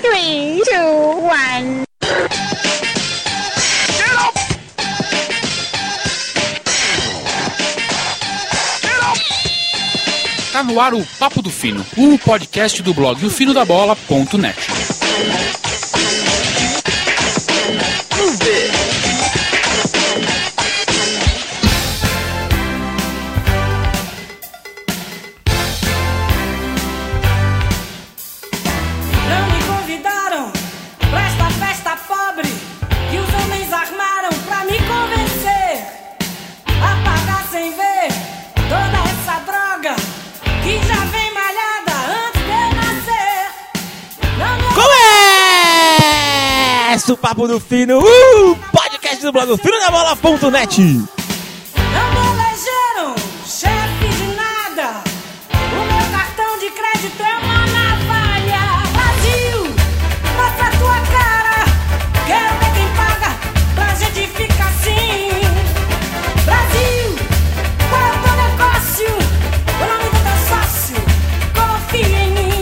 3, 2, 1. Tá no ar o Papo do Fino, o podcast do blog ofinodabola.net. Não me convidaram pra esta festa pobre que os homens armaram pra me convencer a pagar sem ver toda essa droga que já vem malhada antes de eu nascer. Não me Começa o Papo do Fino, podcast do blog ofinodabola.net. Não me elegeram chefe de nada. O meu cartão de crédito é uma navalha. Brasil, mostra a tua cara. Quero ver quem paga pra gente ficar assim. Brasil, qual é o teu negócio? O nome do teu sócio, confia em mim.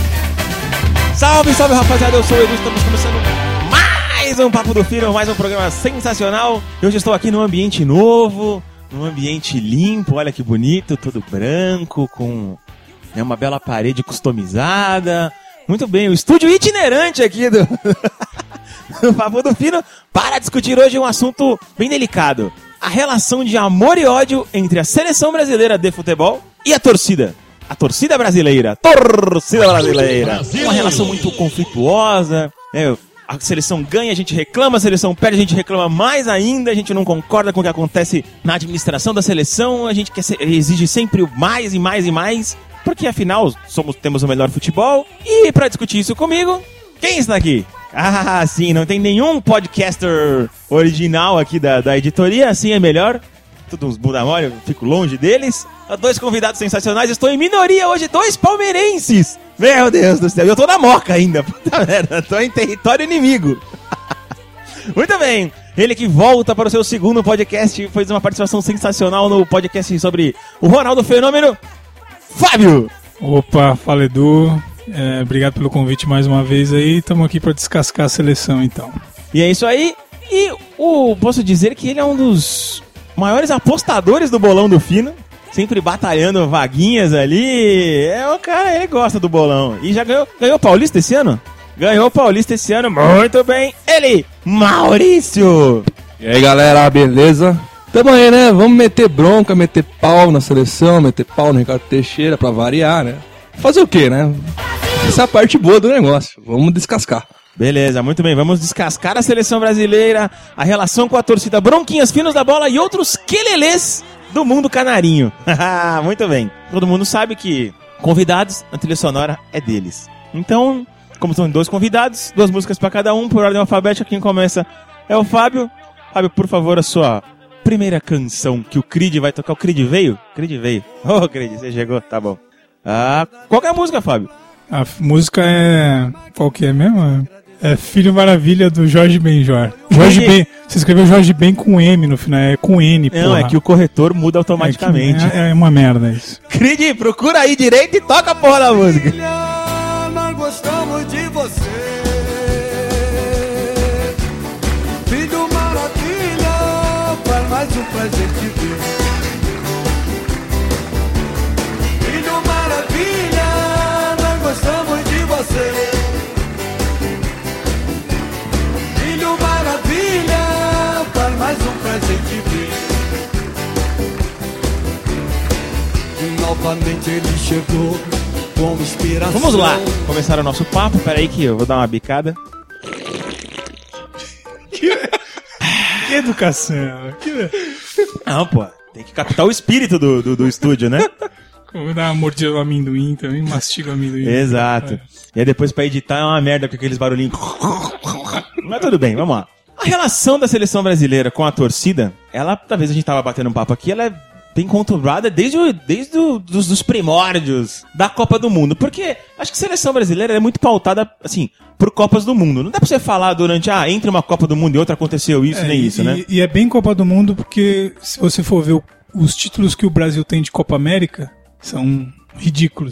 Salve, salve rapaziada, eu sou o Edu, estamos começando mais um Papo do Fino, mais um programa sensacional. Hoje estou aqui num ambiente novo, num ambiente limpo, olha que bonito, todo branco, com uma bela parede customizada. Muito bem, o estúdio itinerante aqui do Papo do Fino para discutir hoje um assunto bem delicado. A relação de amor e ódio entre a seleção brasileira de futebol e a torcida. A torcida brasileira. Torcida brasileira. Uma relação muito conflituosa, né? A seleção ganha, a gente reclama, a seleção perde, a gente reclama mais ainda, a gente não concorda com o que acontece na administração da seleção, a gente exige sempre mais e mais e mais, porque afinal temos o melhor futebol. E pra discutir isso comigo, quem está aqui? Ah, sim, não tem nenhum podcaster original aqui da editoria, assim é melhor. Tudo uns bunda mole, eu fico longe deles. Dois convidados sensacionais, estou em minoria hoje, dois palmeirenses. Meu Deus do céu, eu tô na Moca ainda, puta merda, tô em território inimigo. Muito bem, ele que volta para o seu segundo podcast, fez uma participação sensacional no podcast sobre o Ronaldo Fenômeno, Fábio. Opa, fala Edu, obrigado pelo convite mais uma vez aí, estamos aqui para descascar a seleção então. E é isso aí, e posso dizer que ele é um dos maiores apostadores do bolão do Fino, sempre batalhando vaguinhas ali. O cara, ele gosta do bolão. E já ganhou o Paulista esse ano? Ganhou o Paulista esse ano, muito bem. Ele, Maurício. E aí galera, beleza? Tamo aí, né? Vamos meter bronca, meter pau na seleção, meter pau no Ricardo Teixeira pra variar, né? Fazer o quê, né? Essa é a parte boa do negócio. Vamos descascar. Beleza, muito bem, vamos descascar a seleção brasileira, a relação com a torcida, bronquinhas, finos da bola e outros quelelês do mundo canarinho. Muito bem, todo mundo sabe que convidados, a trilha sonora é deles. Então, como são dois convidados, duas músicas pra cada um, por ordem alfabética, quem começa é o Fábio. Fábio, por favor, a sua primeira canção que o Creed vai tocar. O Creed veio? Creed veio. Ô, Creed, você chegou, tá bom. Qual que é a música, Fábio? A música é... qual que é mesmo? É Filho Maravilha do Jorge Benjor. Jorge Ben, você escreveu Jorge Ben com M no final, é com N, porra. Não, é que o corretor muda automaticamente. É uma merda isso. Creed, procura aí direito e toca a porra da música. Nós gostamos de você. Filho Maravilha, faz mais um pra gente ver. Filho Maravilha, nós gostamos de você. Maravilha, faz mais um pra gente ver. E novamente ele chegou com inspiração. Vamos lá, começar o nosso papo. Peraí que eu vou dar uma bicada. Que educação. Não, pô, tem que captar o espírito do estúdio, né? Vou dar uma mordida no amendoim também, mastiga o amendoim. Exato. E aí depois pra editar é uma merda com aqueles barulhinhos. Mas tudo bem, vamos lá. A relação da seleção brasileira com a torcida, ela, talvez a gente tava batendo um papo aqui, ela é bem conturbada desde os primórdios da Copa do Mundo. Porque acho que a seleção brasileira é muito pautada, assim, por Copas do Mundo. Não dá pra você falar durante, entre uma Copa do Mundo e outra aconteceu isso, nem isso, né? E é bem Copa do Mundo porque, se você for ver os títulos que o Brasil tem de Copa América, são ridículos.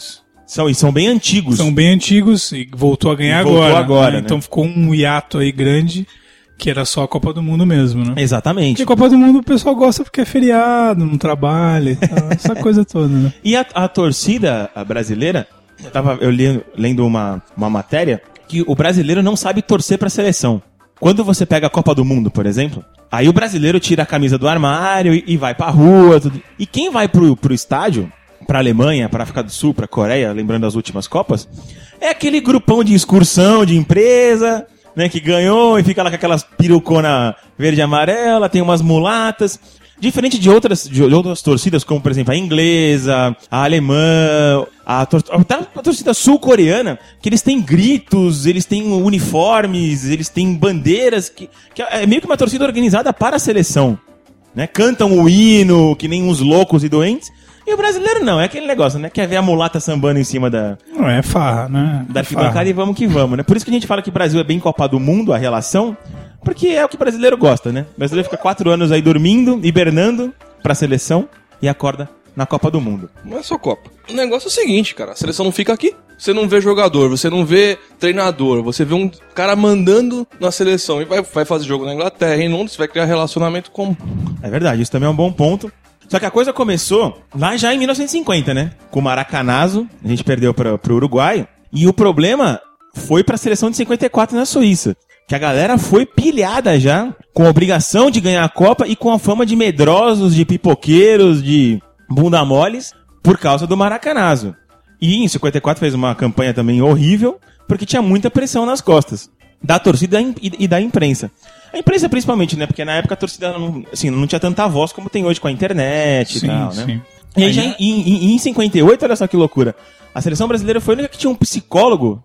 São bem antigos. São bem antigos e voltou a ganhar agora. né? Então ficou um hiato aí grande, que era só a Copa do Mundo mesmo, né? Exatamente. Porque a Copa do Mundo o pessoal gosta porque é feriado, não trabalha e tal, essa coisa toda, né? E a torcida brasileira, eu lendo uma matéria, que o brasileiro não sabe torcer pra seleção. Quando você pega a Copa do Mundo, por exemplo, aí o brasileiro tira a camisa do armário e vai pra rua. Tudo. E quem vai pro estádio, pra Alemanha, pra África do Sul, pra Coreia, lembrando as últimas Copas, é aquele grupão de excursão, de empresa, né, que ganhou e fica lá com aquelas perucona verde e amarela, tem umas mulatas. Diferente de outras torcidas, como por exemplo a inglesa, a alemã, a torcida sul-coreana, que eles têm gritos, eles têm uniformes, eles têm bandeiras, que é meio que uma torcida organizada para a seleção, né? Cantam o hino, que nem uns loucos e doentes. E o brasileiro não, é aquele negócio, né? Quer ver a mulata sambando em cima Não, é farra, né? da arquibancada e vamos que vamos, né? Por isso que a gente fala que o Brasil é bem Copa do Mundo, a relação, porque é o que o brasileiro gosta, né? O brasileiro fica 4 anos aí dormindo, hibernando pra seleção e acorda na Copa do Mundo. Não é só Copa. O negócio é o seguinte, cara. A seleção não fica aqui. Você não vê jogador, você não vê treinador, você vê um cara mandando na seleção e vai fazer jogo na Inglaterra, em Londres, vai criar relacionamento com... É verdade, isso também é um bom ponto. Só que a coisa começou lá já em 1950, né? Com o Maracanazo, a gente perdeu pro Uruguai. E o problema foi pra seleção de 54 na Suíça. Que a galera foi pilhada já, com a obrigação de ganhar a Copa e com a fama de medrosos, de pipoqueiros, de bunda moles, por causa do Maracanazo. E em 54 fez uma campanha também horrível, porque tinha muita pressão nas costas da torcida e da imprensa. A imprensa principalmente, né? Porque na época a torcida não tinha tanta voz como tem hoje com a internet e tal, né? Sim. E aí já em 58, olha só que loucura, a seleção brasileira foi a única que tinha um psicólogo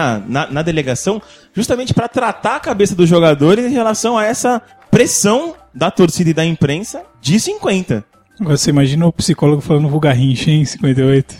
na delegação, justamente para tratar a cabeça dos jogadores em relação a essa pressão da torcida e da imprensa de 50. Agora você imagina o psicólogo falando pro Garrincha em 58.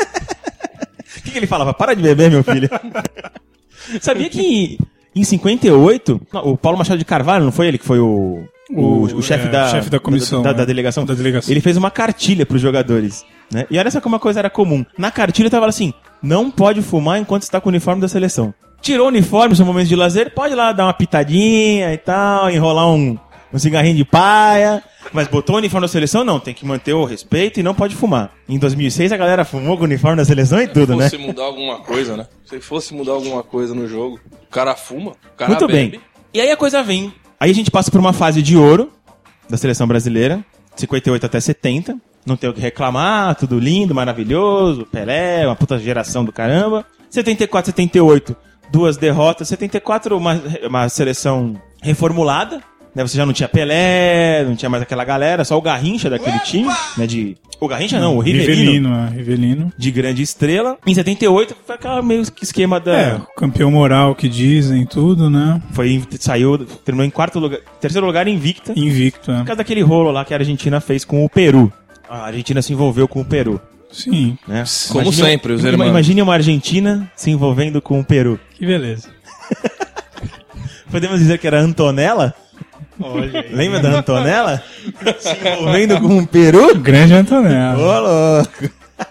O que ele falava? Para de beber, meu filho. Sabia que em 58, o Paulo Machado de Carvalho, não foi ele que foi o chefe da comissão, da delegação? Da delegação. Ele fez uma cartilha pros jogadores, né? E olha só como a coisa era comum. Na cartilha tava assim, não pode fumar enquanto está com o uniforme da seleção. Tirou o uniforme, seu momento de lazer, pode ir lá dar uma pitadinha e tal, enrolar um cigarrinho de paia, mas botou o uniforme da seleção, não, tem que manter o respeito e não pode fumar. Em 2006 a galera fumou com o uniforme da seleção e tudo, né? Se fosse mudar alguma coisa, né? Se fosse mudar alguma coisa no jogo, o cara fuma, o cara muito bebe. bem. E aí a coisa vem. Aí a gente passa por uma fase de ouro da seleção brasileira, 58 até 70, não tem o que reclamar, tudo lindo, maravilhoso, Pelé, uma puta geração do caramba. 74, 78, 2 derrotas, 74 uma seleção reformulada, né? Você já não tinha Pelé, não tinha mais aquela galera, só o Garrincha daquele time, né? O Garrincha não, o Rivelino. De grande estrela. Em 78 foi aquela meio que esquema da... o campeão moral que dizem, tudo, né? Terminou em terceiro lugar invicta. Invicto, Por causa daquele rolo lá que a Argentina fez com o Peru. A Argentina se envolveu com o Peru. Sim. Né? Como sempre, os irmãos. Imagine uma Argentina se envolvendo com o Peru. Que beleza. Podemos dizer que era Antonella? Olha aí. Lembra da Antonella? Se envolvendo com o Peru? Grande Antonella. Ô, louco.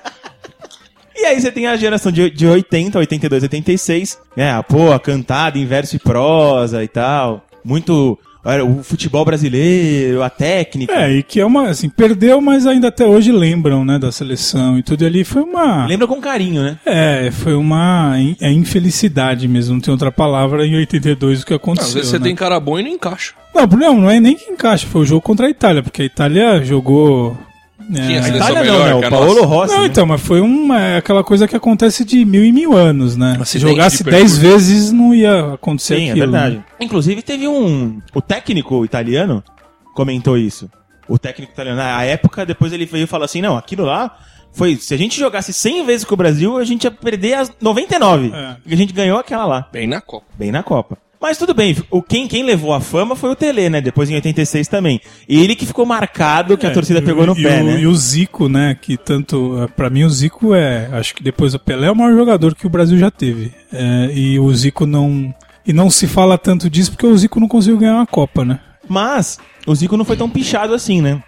E aí você tem a geração de 80, 82, 86. A cantada em verso e prosa e tal. Muito... O futebol brasileiro, a técnica. E que é perdeu, mas ainda até hoje lembram, né, da seleção e tudo ali. Foi uma... Lembra com carinho, né? Foi uma infelicidade mesmo, não tem outra palavra em 82 o que aconteceu. Às vezes você tem cara bom e não encaixa. Não é nem que encaixa, foi o jogo contra a Itália, porque a Itália jogou... Tinha a Itália melhor, o Paolo Rossi. Não, então, mas foi aquela coisa que acontece de 1000 em 1000 anos, né? Se jogasse 10 percurso. vezes, não ia acontecer Sim, aquilo. é verdade. Né? Inclusive, teve o técnico italiano comentou isso. O técnico italiano, na época, depois ele veio e falou assim, não, aquilo lá foi... Se a gente jogasse 100 vezes com o Brasil, a gente ia perder as 99. E a gente ganhou aquela lá. Bem na Copa. Bem na Copa. Mas tudo bem, quem levou a fama foi o Tele, né? Depois em 86 também. Ele que ficou marcado, que a torcida pegou no pé, né? E o Zico, né? Que tanto... Pra mim o Zico acho que depois do Pelé é o maior jogador que o Brasil já teve. E o Zico não... E não se fala tanto disso porque o Zico não conseguiu ganhar uma Copa, né? Mas o Zico não foi tão pichado assim, né?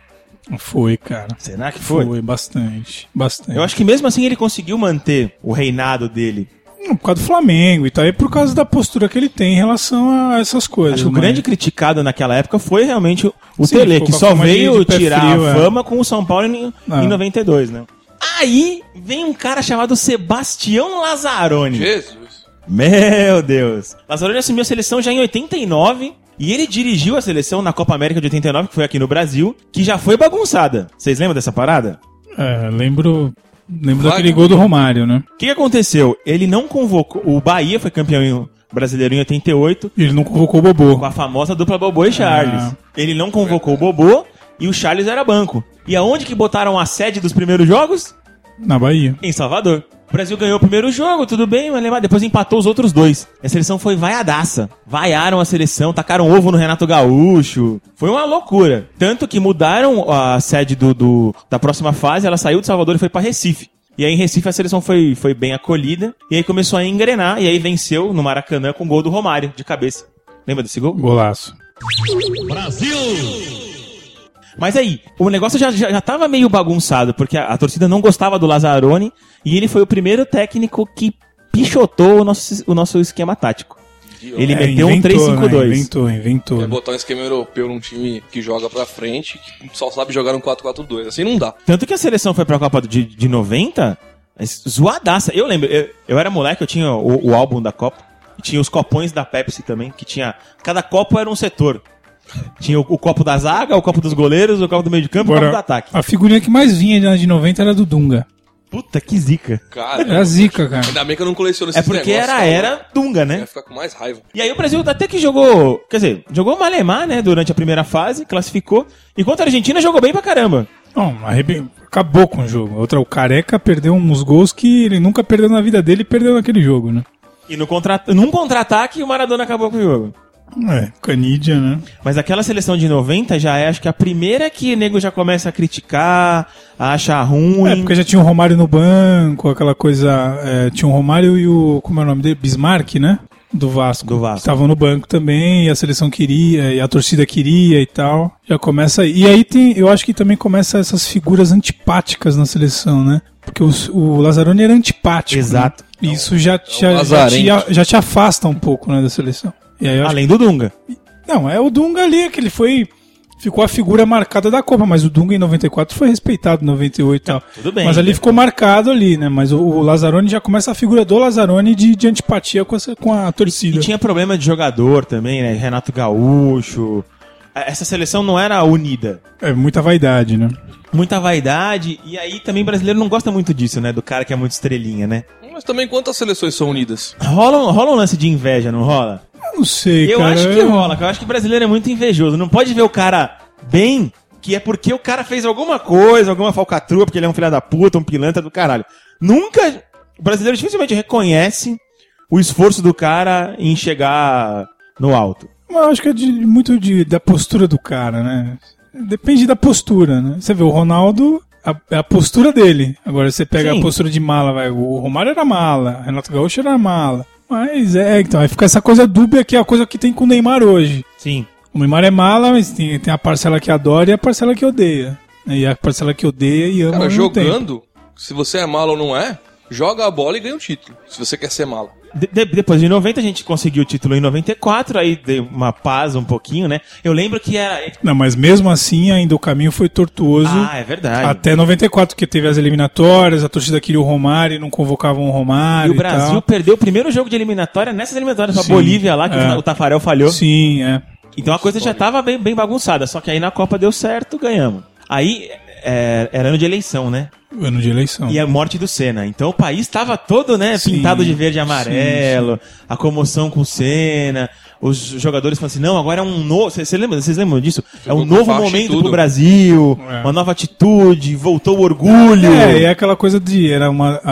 Foi, cara. Será que foi? Foi, bastante. Bastante. Eu acho que mesmo assim ele conseguiu manter o reinado dele. Por causa do Flamengo e tal, e por causa da postura que ele tem em relação a essas coisas. Acho que o grande criticado naquela época foi realmente o Sim, Tele, ficou que com a só fama veio de pé tirar frio, a fama com o São Paulo em 92, né? Aí vem um cara chamado Sebastião Lazzaroni. Jesus. Meu Deus. Lazzaroni assumiu a seleção já em 89 e ele dirigiu a seleção na Copa América de 89, que foi aqui no Brasil, que já foi bagunçada. Vocês lembram dessa parada? Lembro daquele gol do Romário, né? O que aconteceu? Ele não convocou... O Bahia foi campeão brasileiro em 88. Ele não convocou o Bobô. Com a famosa dupla Bobô e Charles. Ele não convocou o Bobô e o Charles era banco. E aonde que botaram a sede dos primeiros jogos? Na Bahia. Em Salvador. O Brasil ganhou o primeiro jogo, tudo bem, mas depois empatou os outros dois. A seleção foi vaiadaça. Vaiaram a seleção, tacaram ovo no Renato Gaúcho. Foi uma loucura. Tanto que mudaram a sede da próxima fase, ela saiu de Salvador e foi pra Recife. E aí em Recife a seleção foi bem acolhida. E aí começou a engrenar. E aí venceu no Maracanã com o gol do Romário, de cabeça. Lembra desse gol? Golaço. Mas aí, o negócio já tava meio bagunçado, porque a torcida não gostava do Lazzaroni, e ele foi o primeiro técnico que pichotou o nosso esquema tático. Ele meteu um 3-5-2. Né? Inventou. Quer botar um esquema europeu num time que joga pra frente, que só sabe jogar um 4-4-2. Assim não dá. Tanto que a seleção foi pra Copa de 90, zoadaça. Eu lembro, eu era moleque, eu tinha o álbum da Copa, e tinha os copões da Pepsi também, que tinha... Cada copo era um setor. Tinha o copo da zaga, o copo dos goleiros, o copo do meio de campo e o copo do ataque. A figurinha que mais vinha de 90 era do Dunga. Puta, que zica. Cara, era zica, cara. Ainda bem que eu não coleciono esses negócios. É porque era Dunga, né? Ia ficar com mais raiva. E aí o Brasil até que jogou... Quer dizer, jogou malemar, né? Durante a primeira fase, classificou. Enquanto a Argentina jogou bem pra caramba. Não, acabou com o jogo. O Careca perdeu uns gols que ele nunca perdeu na vida dele e perdeu naquele jogo, né? E num contra-ataque o Maradona acabou com o jogo. Canidia, né? Mas aquela seleção de 90 já é, acho que a primeira que o nego já começa a criticar, a achar ruim. Porque já tinha o Romário no banco, aquela coisa... tinha o Romário e o... Como é o nome dele? Bismarck, né? Do Vasco. Estavam no banco também, e a seleção queria, e a torcida queria e tal. Já começa aí. E aí eu acho que também começa essas figuras antipáticas na seleção, né? Porque o Lazzaroni era antipático. Exato. Né? Isso já te afasta um pouco, né, da seleção. E aí além do Dunga. Não, é o Dunga ali, que ele ficou a figura marcada da Copa, mas o Dunga em 94 foi respeitado em 98 e tal. Tudo bem. Mas ali ficou marcado ali, né? Mas o Lazzaroni já começa a figura do Lazzaroni de antipatia com a torcida. E tinha problema de jogador também, né? Renato Gaúcho. Essa seleção não era unida. É muita vaidade, né? Muita vaidade, e aí também brasileiro não gosta muito disso, né? Do cara que é muito estrelinha, né? Mas também quantas seleções são unidas? Rola um lance de inveja, não rola? Eu não sei, cara. Eu acho que rola, eu acho que brasileiro é muito invejoso. Não pode ver o cara bem, que é porque o cara fez alguma coisa, alguma falcatrua, porque ele é um filho da puta, um pilantra do caralho. Nunca... O brasileiro dificilmente reconhece o esforço do cara em chegar no alto. Eu acho que é muito da postura do cara, né? Depende da postura, né? Você vê o Ronaldo... É a postura dele. Agora você pega Sim. a postura de mala, o Romário era mala, o Renato Gaúcho era mala. Mas então, aí fica essa coisa dúbia que é a coisa que tem com o Neymar hoje. Sim. O Neymar é mala, mas tem a parcela que adora e a parcela que odeia. E a parcela que odeia e ama. Cara, jogando, se você é mala ou não é, joga a bola e ganha um título, se você quer ser mala. Depois de 90 a gente conseguiu o título em 94, aí deu uma paz um pouquinho, né? Eu lembro que era... Não, mas mesmo assim ainda o caminho foi tortuoso. Ah, é verdade. Até 94, porque teve as eliminatórias, a torcida queria o Romário e não convocavam o Romário e o Brasil perdeu o primeiro jogo de eliminatória nessas eliminatórias pra Bolívia lá, que o Tafarel falhou. Sim, é. Então a coisa já tava bem bagunçada, só que aí na Copa deu certo, ganhamos. Aí era ano de eleição, né? Ano de eleição. E a morte do Senna. Então o país estava todo, né, pintado de verde e amarelo, a comoção com o Senna, os jogadores falam assim, não, agora é um novo... Vocês lembram disso? É um novo momento pro Brasil, uma nova atitude, voltou o orgulho. E é aquela coisa era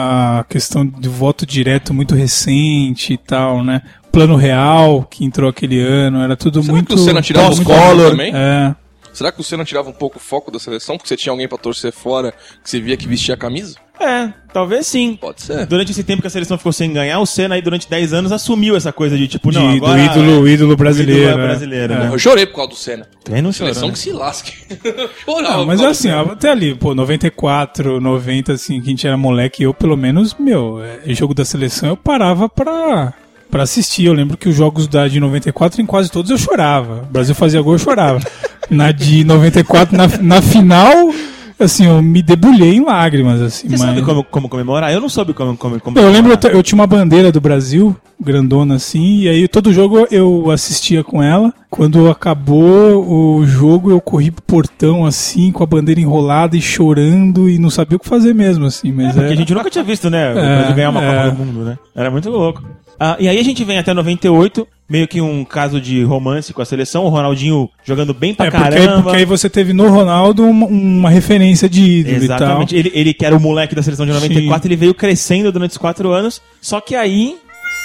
a questão do voto direto muito recente e tal, né? Plano Real, que entrou aquele ano, era tudo muito... Será que o Senna tirava os Collor também? Será que o Senna tirava um pouco o foco da seleção? Porque você tinha alguém pra torcer fora, que você via que vestia a camisa? Talvez sim. Pode ser. Durante esse tempo que a seleção ficou sem ganhar, o Senna aí durante 10 anos assumiu essa coisa de tipo, não, agora... Do ídolo brasileiro. O ídolo brasileiro, né? Eu chorei por causa do Senna. Quem não Seleção chorou, que se lasque. Chorava. Não, mas é assim, até ali, 94, 90, assim, que a gente era moleque, eu pelo menos, jogo da seleção eu parava pra assistir. Eu lembro que os jogos de 94, em quase todos eu chorava. O Brasil fazia gol, eu chorava. Na de 94, na final... Assim, eu me debulhei em lágrimas, assim. Você sabe como comemorar? Eu não soube como comemorar. Eu lembro, eu tinha uma bandeira do Brasil, grandona assim, e aí todo jogo eu assistia com ela. Quando acabou o jogo, eu corri pro portão, assim, com a bandeira enrolada e chorando, e não sabia o que fazer mesmo, assim. Mas porque a gente nunca tinha visto, né? O Brasil ganhar uma Copa do Mundo, né? Era muito louco. E aí a gente vem até 98, meio que um caso de romance com a seleção, o Ronaldinho jogando bem pra caramba. Porque aí você teve no Ronaldo uma referência de ídolo. Exatamente. E tal. Ele que era o moleque da seleção de 94, Sim. ele veio crescendo durante os 4 anos, só que aí...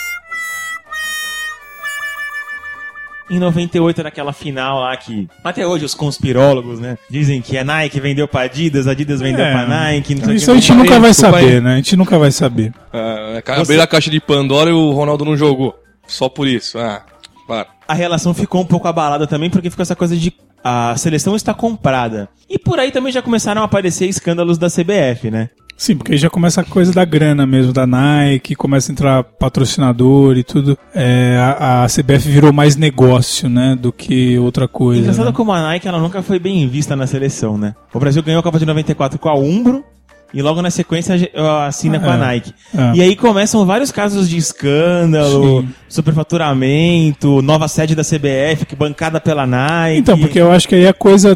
Em 98, naquela final lá que... Até hoje os conspirólogos, né? Dizem que a Nike vendeu pra Adidas vendeu pra Nike... Não sei isso a gente nunca vai saber, né? A gente nunca vai saber. Abriu a caixa de Pandora e o Ronaldo não jogou. Só por isso. Claro. A relação ficou um pouco abalada também, porque ficou essa coisa de... A seleção está comprada. E por aí também já começaram a aparecer escândalos da CBF, né? Sim, porque aí já começa a coisa da grana mesmo, da Nike, começa a entrar patrocinador e tudo. A CBF virou mais negócio, né, do que outra coisa. Engraçado, né? como a Nike ela nunca foi bem vista na seleção, né? O Brasil ganhou a Copa de 94 com a Umbro e logo na sequência assina com a Nike. E aí começam vários casos de escândalo, Sim. superfaturamento, nova sede da CBF, que bancada pela Nike. Então, porque eu acho que aí a coisa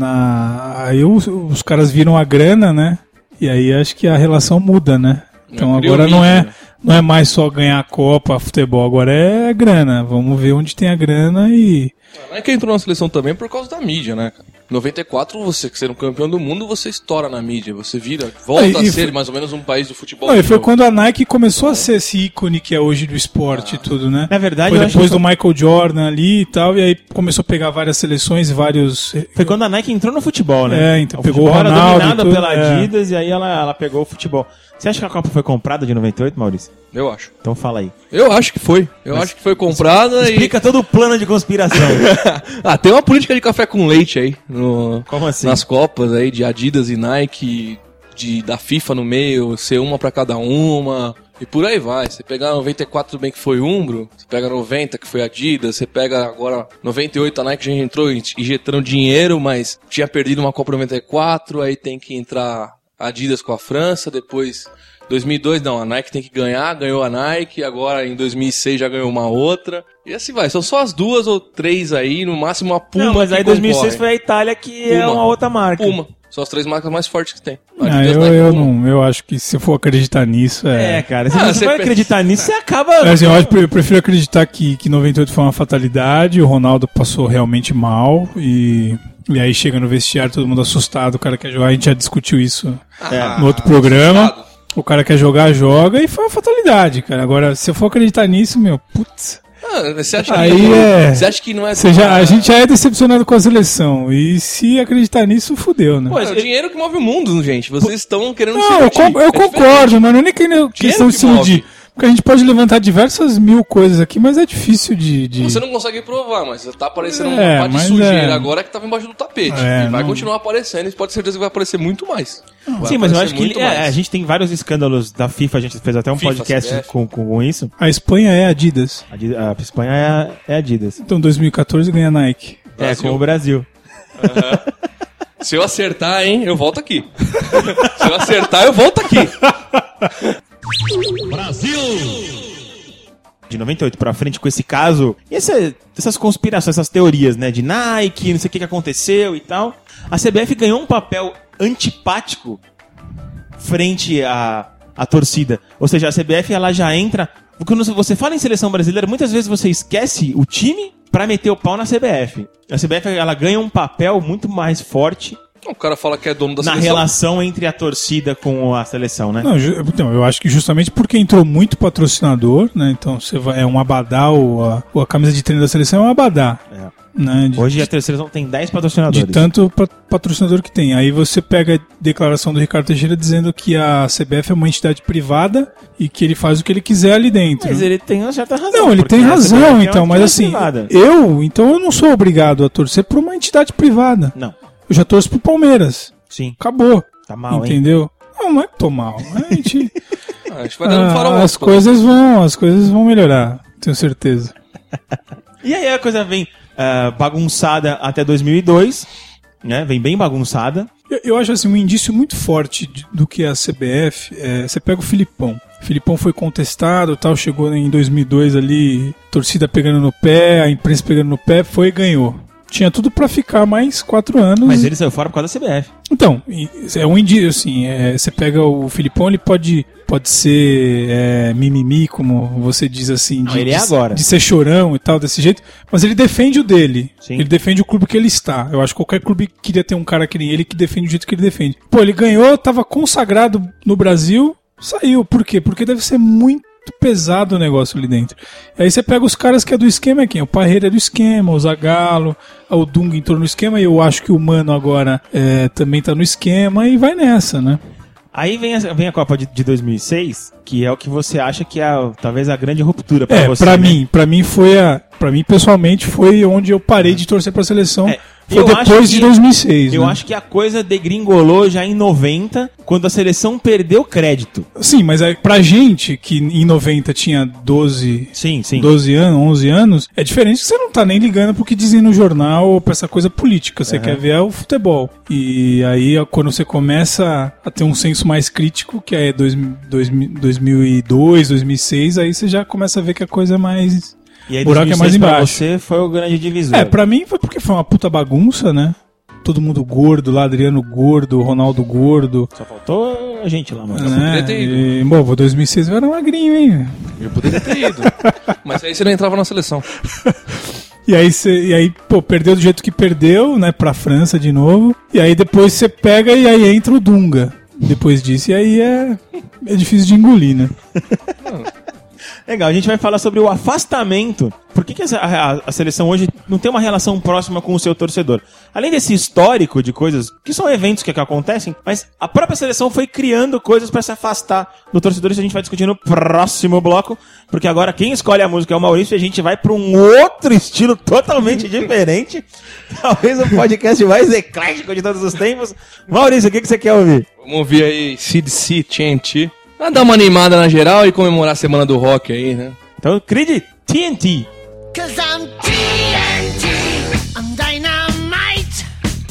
aí os caras viram a grana, né? E aí acho que a relação muda, né? Então agora não é mais só ganhar a Copa, futebol, agora é grana. Vamos ver onde tem a grana e... A Nike entrou na seleção também por causa da mídia, né? Em 94, você que ser um campeão do mundo, você estoura na mídia, você volta a ser mais ou menos um país do futebol. E foi quando a Nike começou a ser esse ícone que é hoje do esporte e tudo, né? Na verdade, foi depois do Michael Jordan ali e tal, e aí começou a pegar várias seleções, vários... Foi quando a Nike entrou no futebol, né? Então pegou o Ronaldo era dominada pela Adidas e aí ela pegou o futebol. Você acha que a Copa foi comprada de 98, Maurício? Eu acho. Então fala aí. Eu acho que foi. Acho que foi comprada Explica todo o plano de conspiração. Tem uma política de café com leite aí. Como assim? Nas Copas aí, de Adidas e Nike, da FIFA no meio, ser uma pra cada uma. E por aí vai. Você pega 94, tudo bem que foi Umbro. Você pega 90, que foi Adidas. Você pega agora 98, a Nike já entrou injetando dinheiro, mas tinha perdido uma Copa 94. Aí tem que entrar Adidas com a França. Depois, 2002, não, a Nike tem que ganhar. Ganhou a Nike. Agora, em 2006, já ganhou uma outra. E assim vai. São só as 2 ou 3 aí. No máximo a Puma. Não, mas aí 2006 concorre. foi a Itália, que Puma. é uma outra marca. Puma. São as 3 marcas mais fortes que tem. Eu acho que se eu for acreditar nisso... cara, se você vai acreditar nisso, você acaba... Assim, eu prefiro acreditar que 98 foi uma fatalidade, o Ronaldo passou realmente mal e aí chega no vestiário, todo mundo assustado, o cara quer jogar, a gente já discutiu isso no outro programa. Assustado. O cara quer jogar, joga, e foi uma fatalidade, cara. Agora, se eu for acreditar nisso, putz... Você acha você acha que não é... a gente já é decepcionado com a seleção. E se acreditar nisso, fudeu, né? Pô, é o dinheiro que move o mundo, gente. Vocês estão querendo se iludir. Eu concordo, mas não é nem questão de se iludir. Porque a gente pode levantar diversas mil coisas aqui, mas é difícil de... Você não consegue provar, mas tá aparecendo uma parte de sujeira agora que tava embaixo do tapete. E vai continuar aparecendo, e pode ter certeza que vai aparecer muito mais. Sim, mas eu acho que a gente tem vários escândalos da FIFA, a gente fez até um podcast com isso. A Espanha é Adidas. A Espanha é Adidas. Então 2014 ganha Nike. Com o Brasil. Se eu acertar, eu volto aqui. Se eu acertar, eu volto aqui. Brasil! De 98 pra frente, com esse caso, e essas conspirações, essas teorias, né, de Nike, não sei o que aconteceu e tal, a CBF ganhou um papel antipático frente à torcida. Ou seja, a CBF ela já entra... Quando você fala em seleção brasileira, muitas vezes você esquece o time pra meter o pau na CBF. A CBF ela ganha um papel muito mais forte. O cara fala que é dono da seleção. Na relação entre a torcida com a seleção, né? Não, eu acho que justamente porque entrou muito patrocinador, né? Então você vai, é um abadá, ou a camisa de treino da seleção é um abadá. Né? Hoje a terceira divisão tem 10 patrocinadores. De tanto patrocinador que tem. Aí você pega a declaração do Ricardo Teixeira dizendo que a CBF é uma entidade privada e que ele faz o que ele quiser ali dentro. Mas ele tem uma certa razão. Não, ele tem razão, então, mas assim, privada. eu não sou obrigado a torcer por uma entidade privada. Não. Eu já torço pro Palmeiras. Sim. Acabou. Tá mal, entendeu? Não é que tô mal. A gente vai dando farol. as coisas vão melhorar, tenho certeza. E aí a coisa vem bagunçada até 2002, né? Vem bem bagunçada. Eu acho assim, um indício muito forte do que é a CBF, você pega o Filipão. O Filipão foi contestado, tal, chegou em 2002 ali, torcida pegando no pé, a imprensa pegando no pé, foi e ganhou. Tinha tudo pra ficar mais 4 anos. Mas ele saiu fora por causa da CBF. Então, é um indício, assim, você pega o Filipão, ele pode ser mimimi, como você diz assim, ele é agora. De ser chorão e tal, desse jeito, mas ele defende o dele. Sim. Ele defende o clube que ele está. Eu acho que qualquer clube queria ter um cara que nem ele que defende o jeito que ele defende. Pô, ele ganhou, tava consagrado no Brasil, saiu. Por quê? Porque deve ser muito pesado o negócio ali dentro. Aí você pega os caras que é do esquema, quem? O Parreira é do esquema, o Zagallo, o Dunga entrou no esquema, e eu acho que o Mano agora também tá no esquema, e vai nessa, né? Aí vem a Copa de 2006, que é o que você acha que é talvez a grande ruptura pra você. Pra mim pessoalmente foi onde eu parei de torcer pra seleção. Foi depois de 2006. Eu acho que a coisa degringolou já em 90, quando a seleção perdeu crédito. Sim, mas pra gente, que em 90 tinha 12 anos, 11 anos, é diferente que você não tá nem ligando pro que dizem no jornal ou pra essa coisa política. Você quer ver o futebol. E aí, quando você começa a ter um senso mais crítico, que é 2002, 2006, aí você já começa a ver que a coisa é mais... E aí, o buraco é mais embaixo. Pra você foi o grande divisor. Pra mim foi porque foi uma puta bagunça, né? Todo mundo gordo lá, Adriano gordo, Ronaldo gordo. Só faltou a gente lá, mano. Eu poderia ter ido. E, bom, 2006 eu era magrinho, hein? Eu poderia ter ido. Mas aí você não entrava na seleção. E aí, perdeu do jeito que perdeu, né? Pra França de novo. E aí depois você pega e aí entra o Dunga. Depois disso, e aí é difícil de engolir, né? Legal, a gente vai falar sobre o afastamento. Por que a seleção hoje não tem uma relação próxima com o seu torcedor? Além desse histórico de coisas, que são eventos que acontecem, mas a própria seleção foi criando coisas para se afastar do torcedor. Isso a gente vai discutir no próximo bloco, porque agora quem escolhe a música é o Maurício e a gente vai para um outro estilo totalmente diferente. Talvez o podcast mais eclético de todos os tempos. Maurício, o que você quer ouvir? Vamos ouvir aí CDC, TNT. Vai dar uma animada na geral e comemorar a semana do rock aí, né? Então, Creed, TNT. 'Cause I'm TNT, I'm dynamite.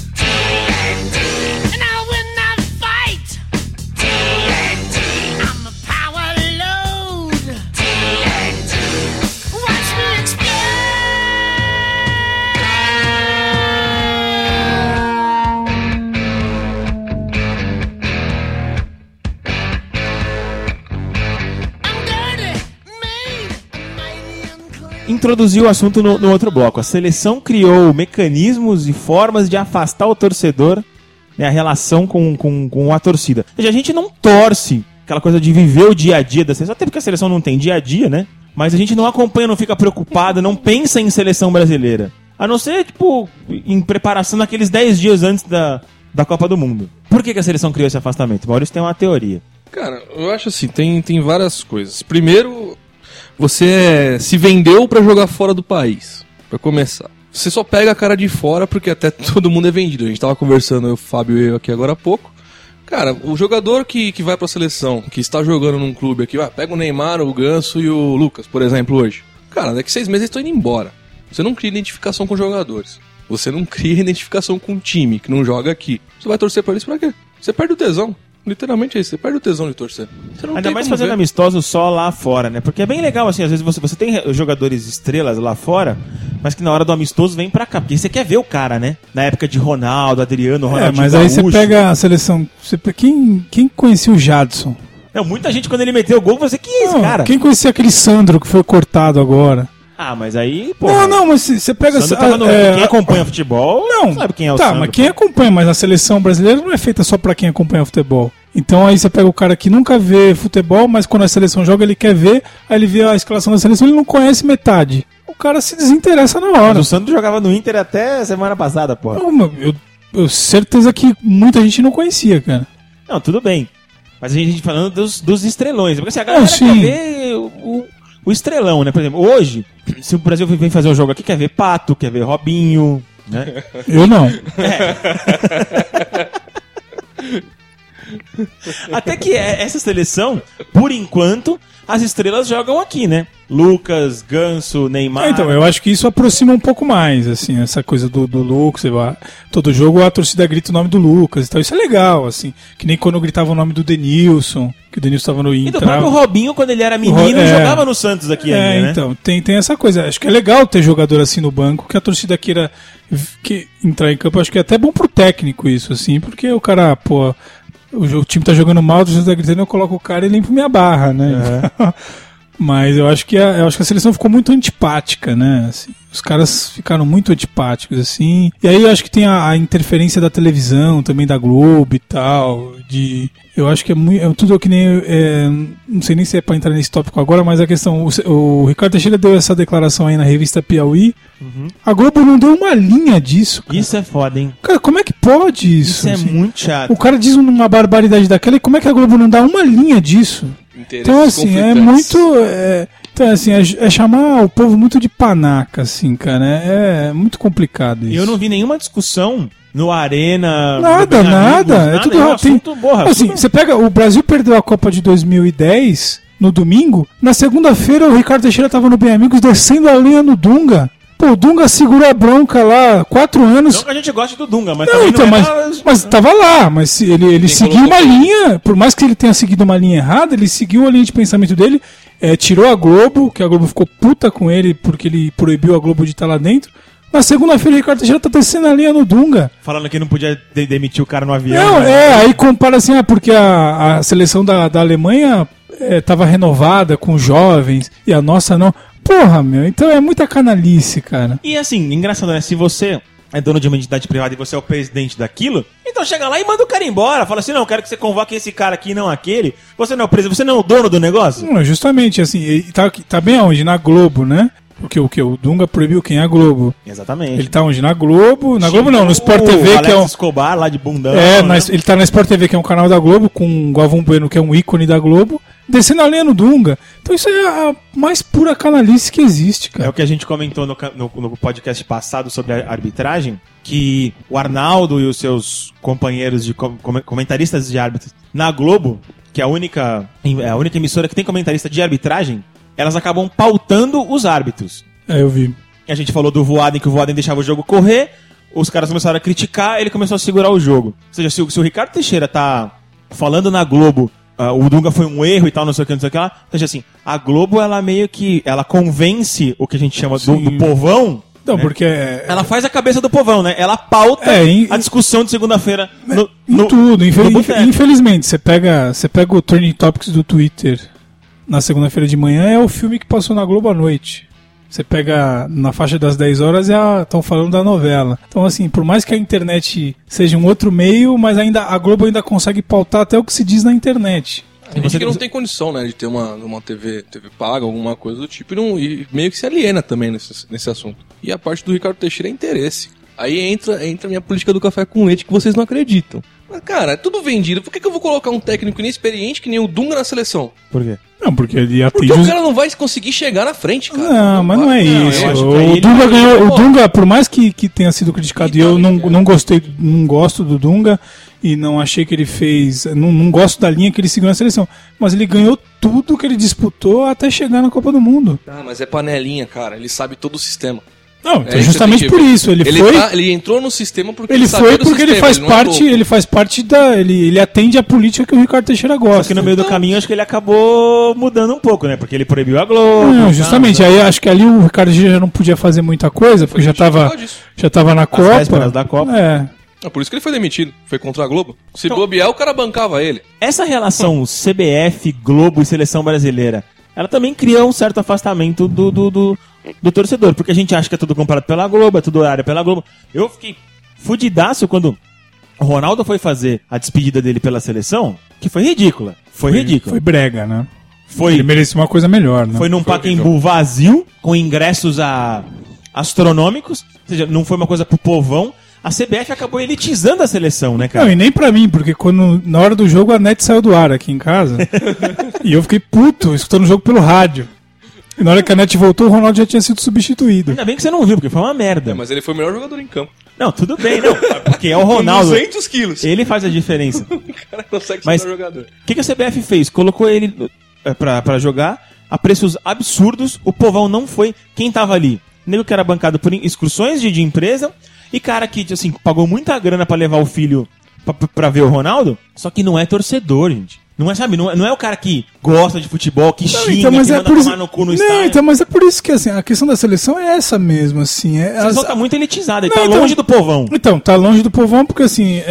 TNT, and I will not fight. TNT, I'm a power load. TNT, watch me explode. Introduziu o assunto no outro bloco. A seleção criou mecanismos e formas de afastar o torcedor, né, a relação com a torcida. Ou seja, a gente não torce, aquela coisa de viver o dia a dia da seleção, até porque a seleção não tem dia a dia, né? Mas a gente não acompanha, não fica preocupado, não pensa em seleção brasileira. A não ser, em preparação naqueles 10 dias antes da Copa do Mundo. Por que a seleção criou esse afastamento? O Maurício tem uma teoria. Cara, eu acho assim, tem várias coisas. Primeiro, você se vendeu pra jogar fora do país, pra começar. Você só pega a cara de fora porque até todo mundo é vendido. A gente tava conversando, o Fábio e eu aqui agora há pouco. Cara, o jogador que vai pra seleção, que está jogando num clube aqui, pega o Neymar, o Ganso e o Lucas, por exemplo, hoje. Cara, daqui 6 meses eles estão indo embora. Você não cria identificação com jogadores. Você não cria identificação com o time que não joga aqui. Você vai torcer pra eles pra quê? Você perde o tesão. Literalmente é isso, você perde o tesão de torcer. Ainda mais fazendo amistosos só lá fora, né? Porque é bem legal, assim, às vezes você tem jogadores estrelas lá fora, mas que na hora do amistoso vem pra cá. Porque você quer ver o cara, né? Na época de Ronaldo, Adriano, Ronaldinho mas Gaúcho. Aí você pega a seleção... Quem conhecia o Jadson? Não, muita gente quando ele meteu o gol, quem é esse cara? Quem conhecia aquele Sandro que foi cortado agora? Ah, mas aí, pô. Não, mas você pega... Quem acompanha futebol não sabe quem é o Sandro. Tá, mas quem acompanha, mas a seleção brasileira não é feita só pra quem acompanha futebol. Então aí você pega o cara que nunca vê futebol, mas quando a seleção joga ele quer ver, aí ele vê a escalação da seleção, ele não conhece metade. cara se desinteressa na hora. Mas o Santos jogava no Inter até semana passada, pô. Eu certeza que muita gente não conhecia, cara. Não, tudo bem. Mas a gente falando dos estrelões. Porque assim, a galera quer ver o estrelão, né? Por exemplo, hoje, se o Brasil vem fazer um jogo aqui, quer ver Pato, quer ver Robinho, né? Eu não. Até que essa seleção, por enquanto, as estrelas jogam aqui, né? Lucas, Ganso, Neymar. Então, eu acho que isso aproxima um pouco mais, assim, essa coisa do Lucas. Todo jogo a torcida grita o nome do Lucas e tal. Isso é legal, assim. Que nem quando gritava o nome do Denilson, que o Denilson estava no Inter. E do próprio Robinho, quando ele era menino, jogava no Santos aqui ainda, né? Então, tem essa coisa. Acho que é legal ter jogador assim no banco, que a torcida queira entrar em campo. Acho que é até bom pro técnico isso, assim, porque o cara, pô... O time tá jogando mal, o time tá gritando, eu coloco o cara e limpo minha barra, né? Mas eu acho que a seleção ficou muito antipática, né? Assim, os caras ficaram muito antipáticos, assim. E aí eu acho que tem a interferência da televisão, também da Globo e tal. Eu acho que é tudo que nem... não sei nem se é pra entrar nesse tópico agora, mas a questão... O Ricardo Teixeira deu essa declaração aí na revista Piauí. A Globo não deu uma linha disso, cara. Isso é foda, hein? Cara, como é que pode isso? Isso é assim? muito chato. O cara diz uma barbaridade daquela e como é que a Globo não dá uma linha disso? Então, assim, é muito... Então, assim, é chamar o povo muito de panaca, assim, cara. É muito complicado isso. Eu não vi nenhuma discussão no Arena... Nada. É tudo assunto, borra. Assim, você pega... O Brasil perdeu a Copa de 2010 no domingo. Na segunda-feira, o Ricardo Teixeira tava no Bem Amigos descendo a linha no Dunga. Pô, o Dunga segurou a bronca lá 4 anos. Não que a gente goste do Dunga, mas não, também então, não era... mas tava lá, mas ele seguiu uma linha, por mais que ele tenha seguido uma linha errada, ele seguiu a linha de pensamento dele, tirou a Globo, que a Globo ficou puta com ele porque ele proibiu a Globo de estar lá dentro. Na segunda-feira o Ricardo Teixeira tá descendo a linha no Dunga. Falando que não podia demitir o cara no avião. Não, aí compara assim, porque a seleção da Alemanha tava renovada com jovens, e a nossa não... Porra, meu, então é muita canalice, cara. E assim, engraçado, né? Se você é dono de uma entidade privada e você é o presidente daquilo, então chega lá e manda o cara embora. Fala assim, não, eu quero que você convoque esse cara aqui e não aquele. Você não é o presidente, você não é o dono do negócio? Não, justamente, assim, tá bem aonde? Na Globo, né? Porque o que? O Dunga proibiu quem? A Globo. Exatamente. Ele tá onde? Na Globo. Na Globo não, no Sport TV, Alex que é um... Escobar, lá de bundão. Ele tá na Sport TV, que é um canal da Globo, com o Galvão Bueno, que é um ícone da Globo, descendo a linha no Dunga. Então isso é a mais pura canalice que existe, cara. É o que a gente comentou no podcast passado sobre a arbitragem, que o Arnaldo e os seus companheiros de comentaristas de árbitros na Globo, que é a única emissora que tem comentarista de arbitragem, elas acabam pautando os árbitros. Eu vi. A gente falou do Voaden, que o Voaden deixava o jogo correr, os caras começaram a criticar, ele começou a segurar o jogo. Ou seja, se o Ricardo Teixeira tá falando na Globo, o Dunga foi um erro e tal, não sei o que lá, ou seja, assim, a Globo, ela meio que, ela convence o que a gente chama do povão. Não, né? porque... Ela faz a cabeça do povão, né? Ela pauta a discussão de segunda-feira no tudo. Infelizmente, você pega o Trending Topics do Twitter na segunda-feira de manhã, é o filme que passou na Globo à noite. Você pega na faixa das 10 horas, estão falando da novela. Então, assim, por mais que a internet seja um outro meio, mas a Globo ainda consegue pautar até o que se diz na internet. Tem gente que não tem condição, né, de ter uma TV paga, alguma coisa do tipo, e meio que se aliena também nesse assunto. E a parte do Ricardo Teixeira é interesse. Aí entra a minha política do café com leite, que vocês não acreditam. Mas, cara, é tudo vendido. Por que eu vou colocar um técnico inexperiente que nem o Dunga na seleção? Por quê? Não, porque ele atende... Porque o cara não vai conseguir chegar na frente, cara. Não, mas não é isso. O Dunga ganhou... O Dunga, por mais que tenha sido criticado, e eu não gosto do Dunga, e não achei que ele fez... Não gosto da linha que ele seguiu na seleção. Mas ele ganhou tudo que ele disputou até chegar na Copa do Mundo. Ah, mas é panelinha, cara. Ele sabe todo o sistema. Não, justamente por isso. Ele entrou no sistema porque ele foi porque ele faz parte da... Ele atende a política que o Ricardo Teixeira gosta. Só que no meio do caminho acho que ele acabou mudando um pouco, né? Porque ele proibiu a Globo. Não, justamente. Aí acho que ali o Ricardo Teixeira já não podia fazer muita coisa, porque já tava na Copa. As vésperas da Copa. É por isso que ele foi demitido. Foi contra a Globo. Se bobear, o cara bancava ele. Essa relação CBF, Globo e Seleção Brasileira, ela também cria um certo afastamento do torcedor, porque a gente acha que é tudo comprado pela Globo, é tudo horário pela Globo. Eu fiquei fudidaço quando o Ronaldo foi fazer a despedida dele pela seleção, que foi ridícula. Foi ridícula. Foi brega, né? Ele merecia uma coisa melhor, né? Foi num Pacaembu vazio, com ingressos astronômicos, ou seja, não foi uma coisa pro povão. A CBF acabou elitizando a seleção, né, cara? Não, e nem pra mim, porque na hora do jogo a net saiu do ar aqui em casa. E eu fiquei puto, escutando o jogo pelo rádio. E na hora que a net voltou, o Ronaldo já tinha sido substituído. Ainda bem que você não viu, porque foi uma merda. Mas ele foi o melhor jogador em campo. Não, tudo bem, não. Porque é o Ronaldo. 200 quilos. Ele faz a diferença. O cara consegue ser Mas o melhor jogador. o que a CBF fez? Colocou ele pra jogar a preços absurdos. O povão não foi. Quem tava ali? Nego que era bancado por excursões de empresa. E cara que, assim, pagou muita grana pra levar o filho pra ver o Ronaldo. Só que não é torcedor, gente. Não é, sabe? Não é o cara que gosta de futebol, que xinga, então, mas que manda tomar no cu no estádio. Então, mas é por isso que, assim, a questão da seleção é essa mesmo, assim. A seleção tá muito elitizada, e Não, tá então- longe do povão. Então, tá longe do povão porque, assim,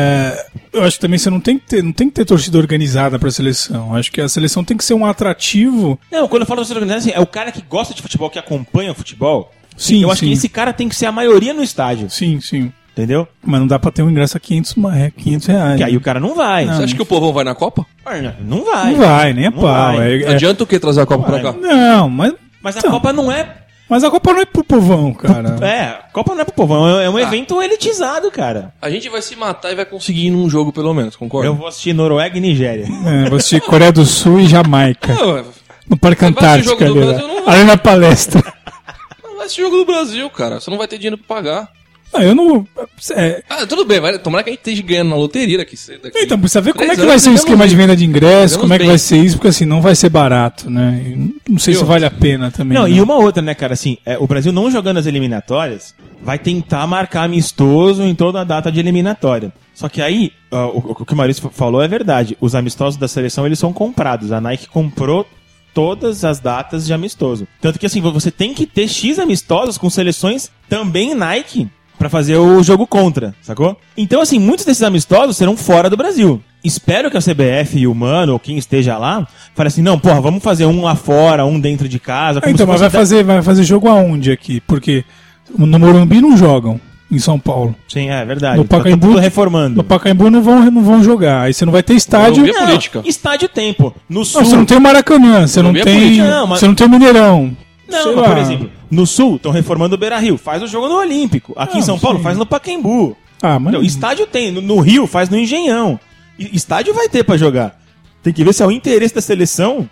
eu acho que também você não tem que ter torcida organizada pra seleção. Eu acho que a seleção tem que ser um atrativo. Não, quando eu falo torcida organizada, assim, é o cara que gosta de futebol, que acompanha o futebol. Sim, Eu acho que esse cara tem que ser a maioria no estádio, Sim, sim. entendeu? Mas não dá pra ter um ingresso a 500 reais. Que aí o cara não vai. Você acha que o povão vai na Copa? Não vai. Não vai, nem a Não pau. vai. Adianta o que trazer a Copa pra cá? Não, mas... Mas a Então, Copa não é... Mas a Copa não é pro povão, cara. A Copa não é pro povão, é um evento elitizado, cara. A gente vai se matar e vai conseguir ir num jogo, pelo menos, concorda? Eu vou assistir Noruega e Nigéria. Vou assistir Coreia do Sul e Jamaica. Não, No Parque Você vai assistir Antártica jogo do ali, Brasil, né? não vai. Ali na palestra. não vai assistir jogo do Brasil, cara. Você não vai ter dinheiro pra pagar. Não, eu não... Tudo bem, tomara que a gente esteja ganhando na loteria daqui. Então, precisa ver como é 3 que vai ser o anos, esquema de venda de ingresso, como é que bem. vai ser isso, porque assim, não vai ser barato, né? E não sei se vale a pena também. Não, né? e uma outra, né, cara, assim, o Brasil não jogando as eliminatórias, vai tentar marcar amistoso em toda a data de eliminatória. Só que aí, o que o Maurício falou é verdade, os amistosos da seleção, eles são comprados, a Nike comprou todas as datas de amistoso. Tanto que, assim, você tem que ter X amistosos com seleções também Nike pra fazer o jogo contra, sacou? Então, assim, muitos desses amistosos serão fora do Brasil. Espero que a CBF e o Mano, ou quem esteja lá, fale assim, não, porra, vamos fazer um lá fora, um dentro de casa. Como Então, se mas fosse vai fazer jogo aonde aqui? Porque no Morumbi não jogam, em São Paulo. Sim, é verdade. No Pacaembu, tudo reformando. No Pacaembu não vão jogar. Aí você não vai ter estádio. Morumbi é política. Estádio tempo. No Sul... Não, você não tem o Maracanã, você não Morumbi é tem, política. Não, mas- você não tem o Mineirão. Não, Sei mas, lá. por exemplo, no Sul estão reformando o Beira-Rio. Faz o jogo no Olímpico. Aqui em São Paulo sim. faz no Pacaembu. Ah, mas Não, estádio tem. No Rio faz no Engenhão. Estádio vai ter pra jogar. Tem que ver se é o interesse da seleção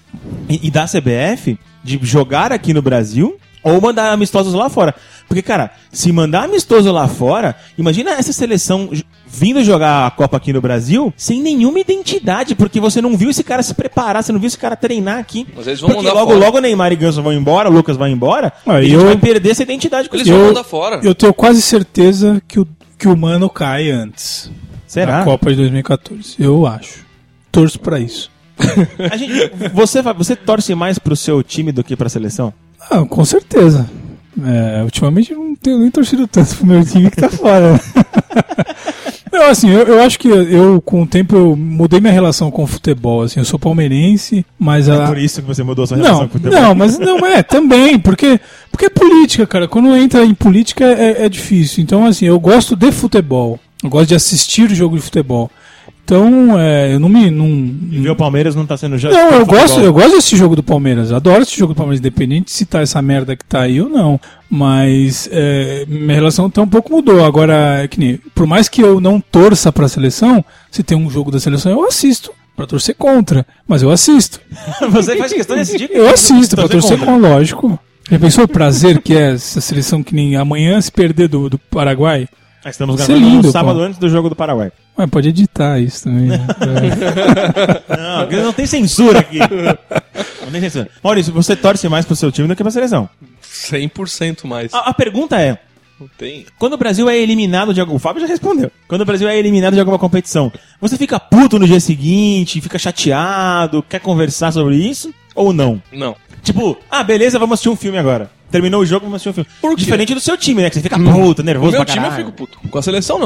e da CBF de jogar aqui no Brasil ou mandar amistosos lá fora. Porque, cara, se mandar amistoso lá fora, imagina essa seleção vindo jogar a Copa aqui no Brasil sem nenhuma identidade, porque você não viu esse cara se preparar, você não viu esse cara treinar aqui. Mas eles vão Porque mandar logo, fora. logo o Neymar e Ganso vão embora, o Lucas vai embora, Ah, e a eu- gente vai perder essa identidade com Eles isso. vão mandar fora. Eu tenho quase certeza que o Mano cai antes Será? da Copa de 2014. Eu acho. Torço pra isso. A gente, você torce mais pro seu time do que pra seleção? Ah, com certeza. Ultimamente eu não tenho nem torcido tanto pro meu time que tá fora. Não, assim, eu acho que eu, com o tempo, eu mudei minha relação com o futebol. Assim, eu sou palmeirense, mas É por isso que você mudou sua relação Não, com o futebol. não, mas não é também, porque é política, cara. Quando entra em política é difícil. Então, assim, eu gosto de futebol. Eu gosto de assistir o jogo de futebol. Então, eu não me. E ver o Palmeiras não tá sendo já. Não, eu gosto desse jogo do Palmeiras. Adoro esse jogo do Palmeiras, independente se tá essa merda que tá aí ou não. Mas minha relação até um pouco mudou. Agora, é que nem, por mais que eu não torça pra seleção, se tem um jogo da seleção, eu assisto. Pra torcer contra. Mas eu assisto. Você faz questão de assistir? Eu assisto, pra torcer contra. contra, lógico. Já pensou o prazer que é essa seleção que nem amanhã se perder do Paraguai? Estamos Isso é gravando lindo, no sábado pô. antes do jogo do Paraguai. Ué, pode editar isso também. Né? Não tem censura aqui. Não tem censura. Maurício, você torce mais pro seu time do que pra seleção. 100% mais. A pergunta é, Não tem. quando o Brasil é eliminado de algum... O Fábio já respondeu. Quando o Brasil é eliminado de alguma competição, você fica puto no dia seguinte, fica chateado, quer conversar sobre isso ou não? Não. Tipo, beleza, vamos assistir um filme agora. Terminou o jogo, vamos assistir um filme. Por quê? Diferente do seu time, né? Que você fica puto, O nervoso meu pra time eu caralho. fico puto. Com a seleção, não.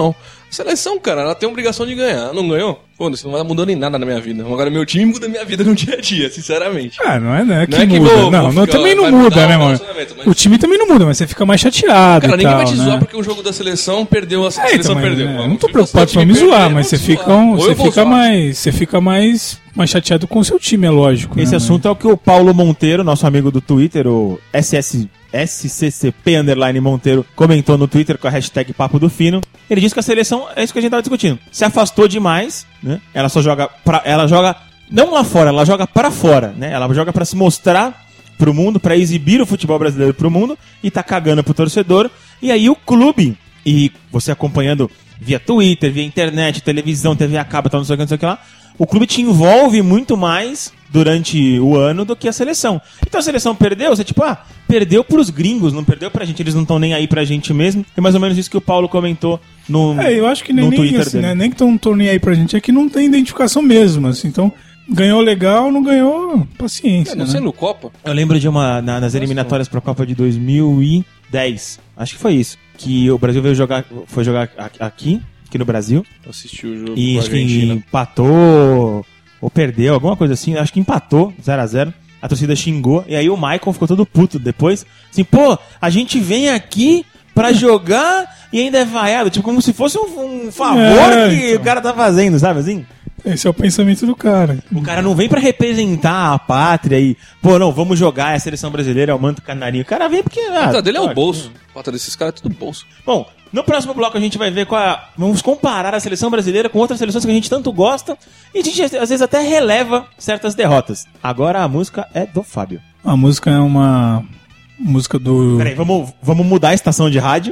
Seleção, cara, ela tem a obrigação de ganhar. Não ganhou? Foda-se, não vai mudando em nada na minha vida. Agora meu time muda minha vida no dia a dia, sinceramente. Não é, né? Não é que muda. vou Não, ficar, também não vai muda, mudar né, o mano? relacionamento, mas- O time também não muda, mas você fica mais chateado. Cara, e ninguém tal, vai te né? zoar porque o jogo da seleção perdeu, a seleção também, perdeu. né? Mano. Não tô Se preocupado seu pra me time zoar, perder, mas eu você vou fica, zoar. Ou eu vou zoar. você fica mais chateado com o seu time, é lógico. Esse né, assunto é o que o Paulo Monteiro, nosso amigo do Twitter, o SCCP_Monteiro, comentou no Twitter com a hashtag Papo do Fino. Ele disse que a seleção, é isso que a gente tava discutindo, se afastou demais, né? Ela só joga ela joga não lá fora, ela joga para fora, né? Ela joga para se mostrar pro mundo, para exibir o futebol brasileiro pro mundo e tá cagando pro torcedor. E aí o clube, e você acompanhando via Twitter, via internet, televisão, TV a cabo, tal, não sei o que lá, o clube te envolve muito mais durante o ano do que a seleção. Então a seleção perdeu, você tipo, perdeu pros gringos, não perdeu pra gente, eles não estão nem aí pra gente mesmo. É mais ou menos isso que o Paulo comentou no eu acho que no nem Twitter assim, dele. né? Nem que estão nem aí pra gente, é que não tem identificação mesmo, assim. Então, ganhou legal, não ganhou, paciência. Não né? sendo Copa. Eu lembro de nas eliminatórias pra Copa de 2010, acho que foi isso, que o Brasil foi jogar aqui no Brasil, Assistiu o jogo e com a acho que Argentina. empatou ou perdeu, alguma coisa assim, acho que empatou 0x0. A torcida xingou, e aí o Michael ficou todo puto depois, assim, pô, a gente vem aqui pra jogar e ainda é vaiado, tipo, como se fosse um favor que então. o cara tá fazendo, sabe assim? Esse é o pensamento do cara. O cara não vem pra representar a pátria e, pô, não, vamos jogar, é a seleção brasileira, é o manto canarinho. O cara vem porque... A pauta dele é o pode. bolso. A pauta desses caras é tudo bolso. Bom, no próximo bloco a gente vai ver vamos comparar a seleção brasileira com outras seleções que a gente tanto gosta e a gente às vezes até releva certas derrotas. Agora a música é do Fábio. A música é uma música do... Peraí, vamos mudar a estação de rádio.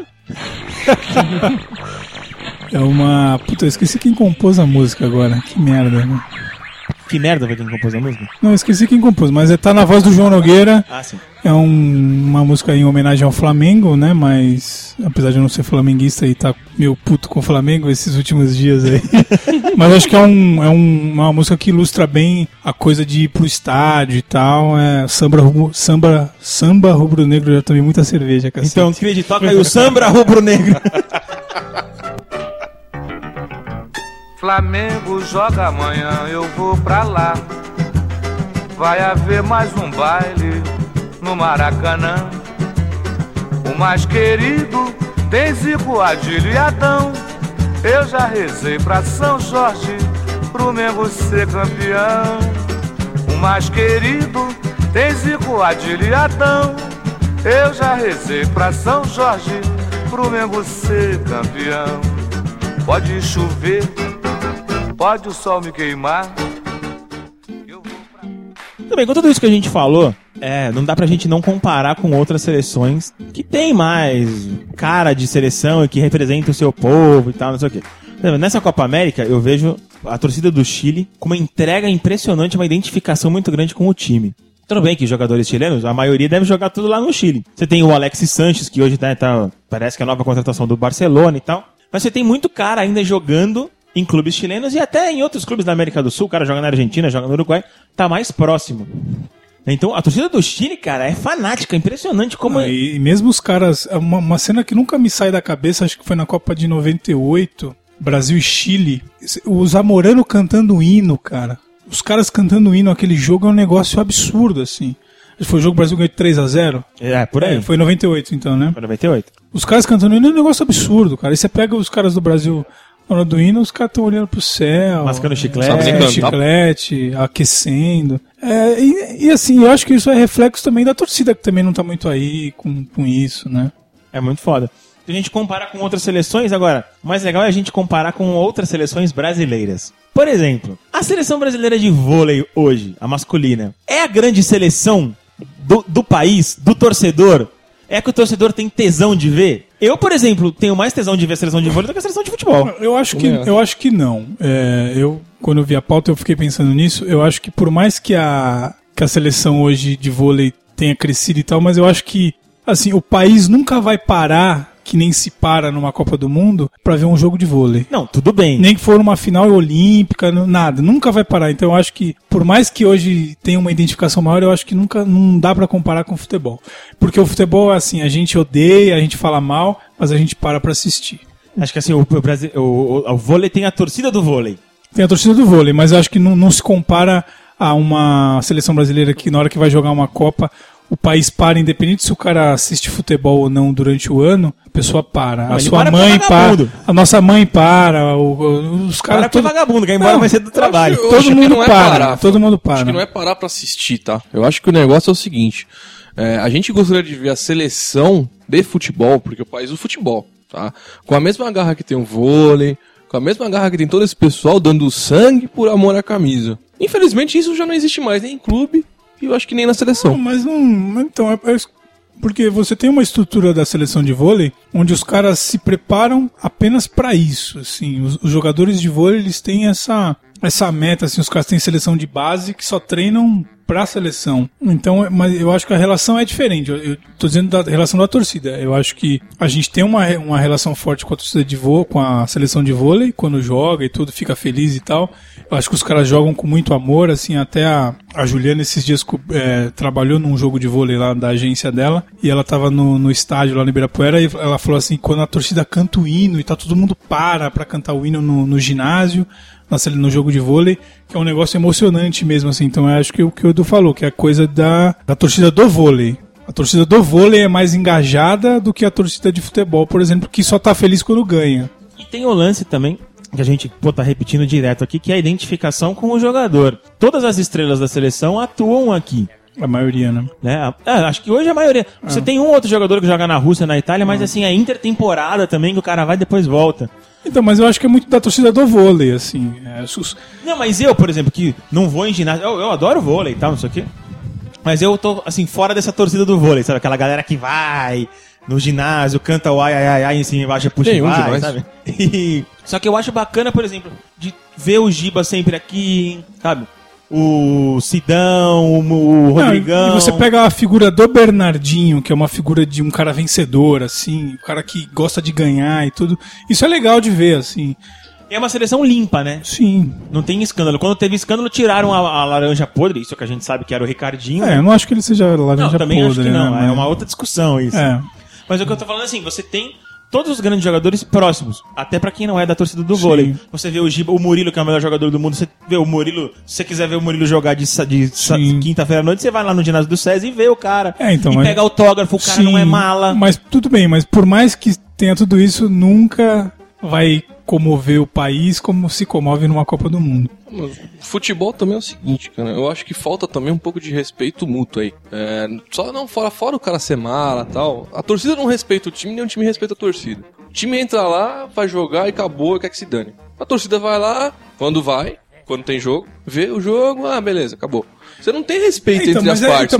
É uma... Puta, eu esqueci quem compôs a música agora. Que merda, né? Que merda foi quem compôs a música? Não, eu esqueci quem compôs, mas tá na voz do João Nogueira. Ah, sim. É uma música em homenagem ao Flamengo, né? Mas, apesar de eu não ser flamenguista e tá meio puto com o Flamengo esses últimos dias aí. Mas acho que é uma música que ilustra bem a coisa de ir pro estádio e tal. Samba rubro-negro, já tomei muita cerveja, cacete. Então, Cris, toca aí o Samba Rubro-Negro. Flamengo joga amanhã, eu vou pra lá. Vai haver mais um baile no Maracanã. O mais querido tem Zico, Adílio e Adão. Eu já rezei pra São Jorge, pro Mengo ser campeão. O mais querido tem Zico, Adílio e Adão. Eu já rezei pra São Jorge, pro Mengo ser campeão. Pode chover, pode o sol me queimar. Tudo bem, com tudo isso que a gente falou, não dá pra gente não comparar com outras seleções que tem mais cara de seleção e que representa o seu povo e tal, não sei o quê. Nessa Copa América, eu vejo a torcida do Chile com uma entrega impressionante, uma identificação muito grande com o time. Tudo bem que os jogadores chilenos, a maioria deve jogar tudo lá no Chile. Você tem o Alexis Sanches, que hoje parece que é a nova contratação do Barcelona e tal. Mas você tem muito cara ainda jogando em clubes chilenos e até em outros clubes da América do Sul. O cara joga na Argentina, joga no Uruguai, tá mais próximo. Então a torcida do Chile, cara, é fanática, é impressionante como... E mesmo os caras, uma cena que nunca me sai da cabeça, acho que foi na Copa de 98, Brasil e Chile, o Zamorano cantando o hino, cara. Os caras cantando o hino, aquele jogo é um negócio absurdo, assim. Foi o jogo que o Brasil ganhou de 3x0? Por aí. Foi em 98, então, né? Foi 98. Os caras cantando o hino é um negócio absurdo, cara. E você pega os caras do Brasil na hora do hino, os caras estão olhando pro céu. Mascando chiclete. Sabe nem cantar. Chiclete, aquecendo. E assim, eu acho que isso é reflexo também da torcida, que também não tá muito aí com isso, né? É muito foda. A gente compara com outras seleções, agora, o mais legal é a gente comparar com outras seleções brasileiras. Por exemplo, a seleção brasileira de vôlei hoje, a masculina, é a grande seleção do país, do torcedor? É que o torcedor tem tesão de ver? Eu, por exemplo, tenho mais tesão de ver a seleção de vôlei do que a seleção de futebol. Eu acho que não. Quando eu vi a pauta, eu fiquei pensando nisso. Eu acho que por mais que a seleção hoje de vôlei tenha crescido e tal, mas eu acho que assim, o país nunca vai parar, que nem se para numa Copa do Mundo, pra ver um jogo de vôlei. Não, tudo bem. Nem que for uma final olímpica, nada. Nunca vai parar. Então eu acho que, por mais que hoje tenha uma identificação maior, eu acho que não dá pra comparar com o futebol. Porque o futebol, assim, a gente odeia, a gente fala mal, mas a gente para pra assistir. Acho que assim, o vôlei tem a torcida do vôlei. Tem a torcida do vôlei, mas eu acho que não se compara a uma seleção brasileira que na hora que vai jogar uma Copa, o país para, independente se o cara assiste futebol ou não durante o ano, a pessoa para. A sua mãe para, a nossa mãe para, os caras... Para que é vagabundo, que embora vai ser do trabalho. Todo mundo para, todo mundo para. Acho que não é parar pra assistir, tá? Eu acho que o negócio é o seguinte, a gente gostaria de ver a seleção de futebol, porque o país do futebol, tá? Com a mesma garra que tem o vôlei, com a mesma garra que tem todo esse pessoal dando sangue por amor à camisa. Infelizmente isso já não existe mais, nem em clube, e eu acho que nem na seleção. Não, mas não... Então, porque você tem uma estrutura da seleção de vôlei onde os caras se preparam apenas pra isso, assim. Os jogadores de vôlei, eles têm essa meta, assim. Os caras têm seleção de base que só treinam pra seleção. Então, mas eu acho que a relação é diferente. Eu tô dizendo da relação da torcida. Eu acho que a gente tem uma relação forte com a torcida de vôlei, com a seleção de vôlei, quando joga e tudo, fica feliz e tal. Eu acho que os caras jogam com muito amor, assim, até a Juliana esses dias trabalhou num jogo de vôlei lá da agência dela, e ela tava no estádio lá no Ibirapuera, e ela falou assim, quando a torcida canta o hino, e tá todo mundo pra cantar o hino no ginásio, no jogo de vôlei, que é um negócio emocionante mesmo, assim. Então eu acho que o que o Edu falou, que é a coisa da torcida do vôlei. A torcida do vôlei é mais engajada do que a torcida de futebol, por exemplo, que só tá feliz quando ganha. E tem o lance também, que a gente tá repetindo direto aqui, que é a identificação com o jogador. Todas as estrelas da seleção atuam aqui. A maioria, né? Acho que hoje a maioria. Você tem um outro jogador que joga na Rússia, na Itália, mas assim, é intertemporada também, que o cara vai e depois volta. Então, mas eu acho que é muito da torcida do vôlei, assim. Não, mas eu, por exemplo, que não vou em ginásio, eu adoro vôlei e tal, não sei o quê. Mas eu tô, assim, fora dessa torcida do vôlei, sabe? Aquela galera que vai no ginásio, canta o ai, ai, ai, ai, em cima embaixo, puxa e vai, sabe? Só que eu acho bacana, por exemplo, de ver o Giba sempre aqui, sabe? O Sidão, o Rodrigão. E você pega a figura do Bernardinho, que é uma figura de um cara vencedor, assim, um cara que gosta de ganhar e tudo. Isso é legal de ver, assim. É uma seleção limpa, né? Sim. Não tem escândalo. Quando teve escândalo, tiraram a laranja podre, isso que a gente sabe que era o Ricardinho. Eu não acho que ele seja laranja podre. Também acho que não. Né? É uma outra discussão isso. Mas o que eu tô falando assim, você tem todos os grandes jogadores próximos, até pra quem não é da torcida do vôlei. Você vê o Murilo, que é o melhor jogador do mundo, você vê o Murilo, se você quiser ver o Murilo jogar de quinta-feira à noite, você vai lá no ginásio do SESI e vê o cara. Pega autógrafo, o cara não é mala. Mas tudo bem, mas por mais que tenha tudo isso, nunca vai comover o país como se comove numa Copa do Mundo. Futebol também é o seguinte, cara, eu acho que falta também um pouco de respeito mútuo aí. Só não fora o cara ser mala e tal, a torcida não respeita o time, nem o time respeita a torcida. O time entra lá, vai jogar e acabou, quer que se dane. A torcida vai lá, quando tem jogo, vê o jogo, beleza, acabou. Você não tem respeito entre as partes.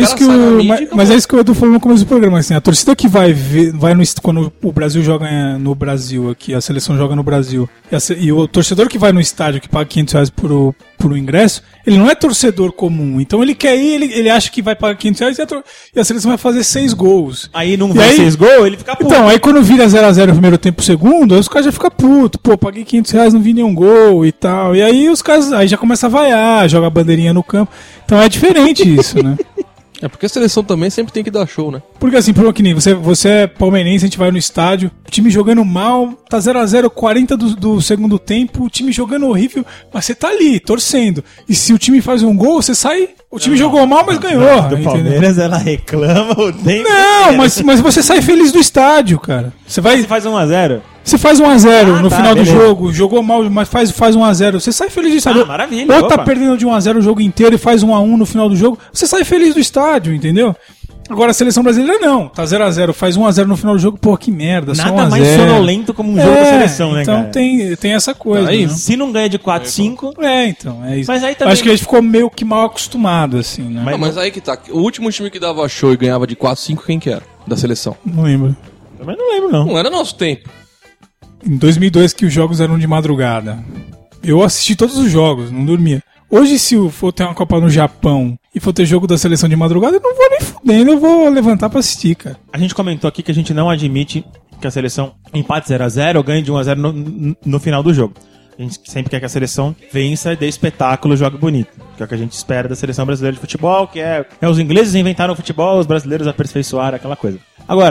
Mas é isso que eu tô falando no começo do programa, assim, a torcida que vai ver, quando o Brasil joga no Brasil aqui, a seleção joga no Brasil, e o torcedor que vai no estádio, que paga R$500 por ingresso, ele não é torcedor comum, então ele quer ir, ele acha que vai pagar R$500 e a seleção vai fazer 6 gols. Aí não vai 6 gols, ele fica puto. Então, aí quando vira 0x0 no primeiro tempo, segundo, aí os caras já ficam putos, paguei R$500, não vi nenhum gol e tal, e aí os caras aí já começam a vaiar, joga a bandeirinha no campo. Então é diferente isso, né? É porque a seleção também sempre tem que dar show, né? Porque assim, que nem você é palmeirense, a gente vai no estádio, o time jogando mal, tá 0x0, 40 do segundo tempo, o time jogando horrível, mas você tá ali, torcendo. E se o time faz um gol, você sai, o time jogou mal, mas ganhou. Do Palmeiras, ela reclama o tempo. Não, mas você sai feliz do estádio, cara. Você faz 1x0. Você faz 1x0 no final do jogo, jogou mal, mas faz 1x0. Você sai feliz do estádio. Maravilha. Ou tá perdendo de 1x0 o jogo inteiro e faz 1x1 no final do jogo, você sai feliz do estádio, entendeu? Agora a seleção brasileira não, tá 0x0, faz 1x0 no final do jogo, pô, que merda, nada só 1x0. Mais sonolento como um jogo da seleção, né, então cara? Então tem essa coisa. Aí, né? Se não ganha de 4-5... então, é isso. Mas aí também... Acho que a gente ficou meio que mal acostumado, assim, né? Mas aí que tá, o último time que dava show e ganhava de 4-5, quem que era? Da seleção? Não lembro. Também não lembro, não. Não era nosso tempo. Em 2002 que os jogos eram de madrugada. Eu assisti todos os jogos, não dormia. Hoje, se for ter uma Copa no Japão e for ter jogo da seleção de madrugada, eu não vou nem fudendo, eu vou levantar pra assistir, cara. A gente comentou aqui que a gente não admite que a seleção empate 0x0 ou ganhe de 1x0 no final do jogo. A gente sempre quer que a seleção vença, dê espetáculo, jogue bonito. Que é o que a gente espera da seleção brasileira de futebol, que é os ingleses inventaram o futebol, os brasileiros aperfeiçoaram aquela coisa. Agora,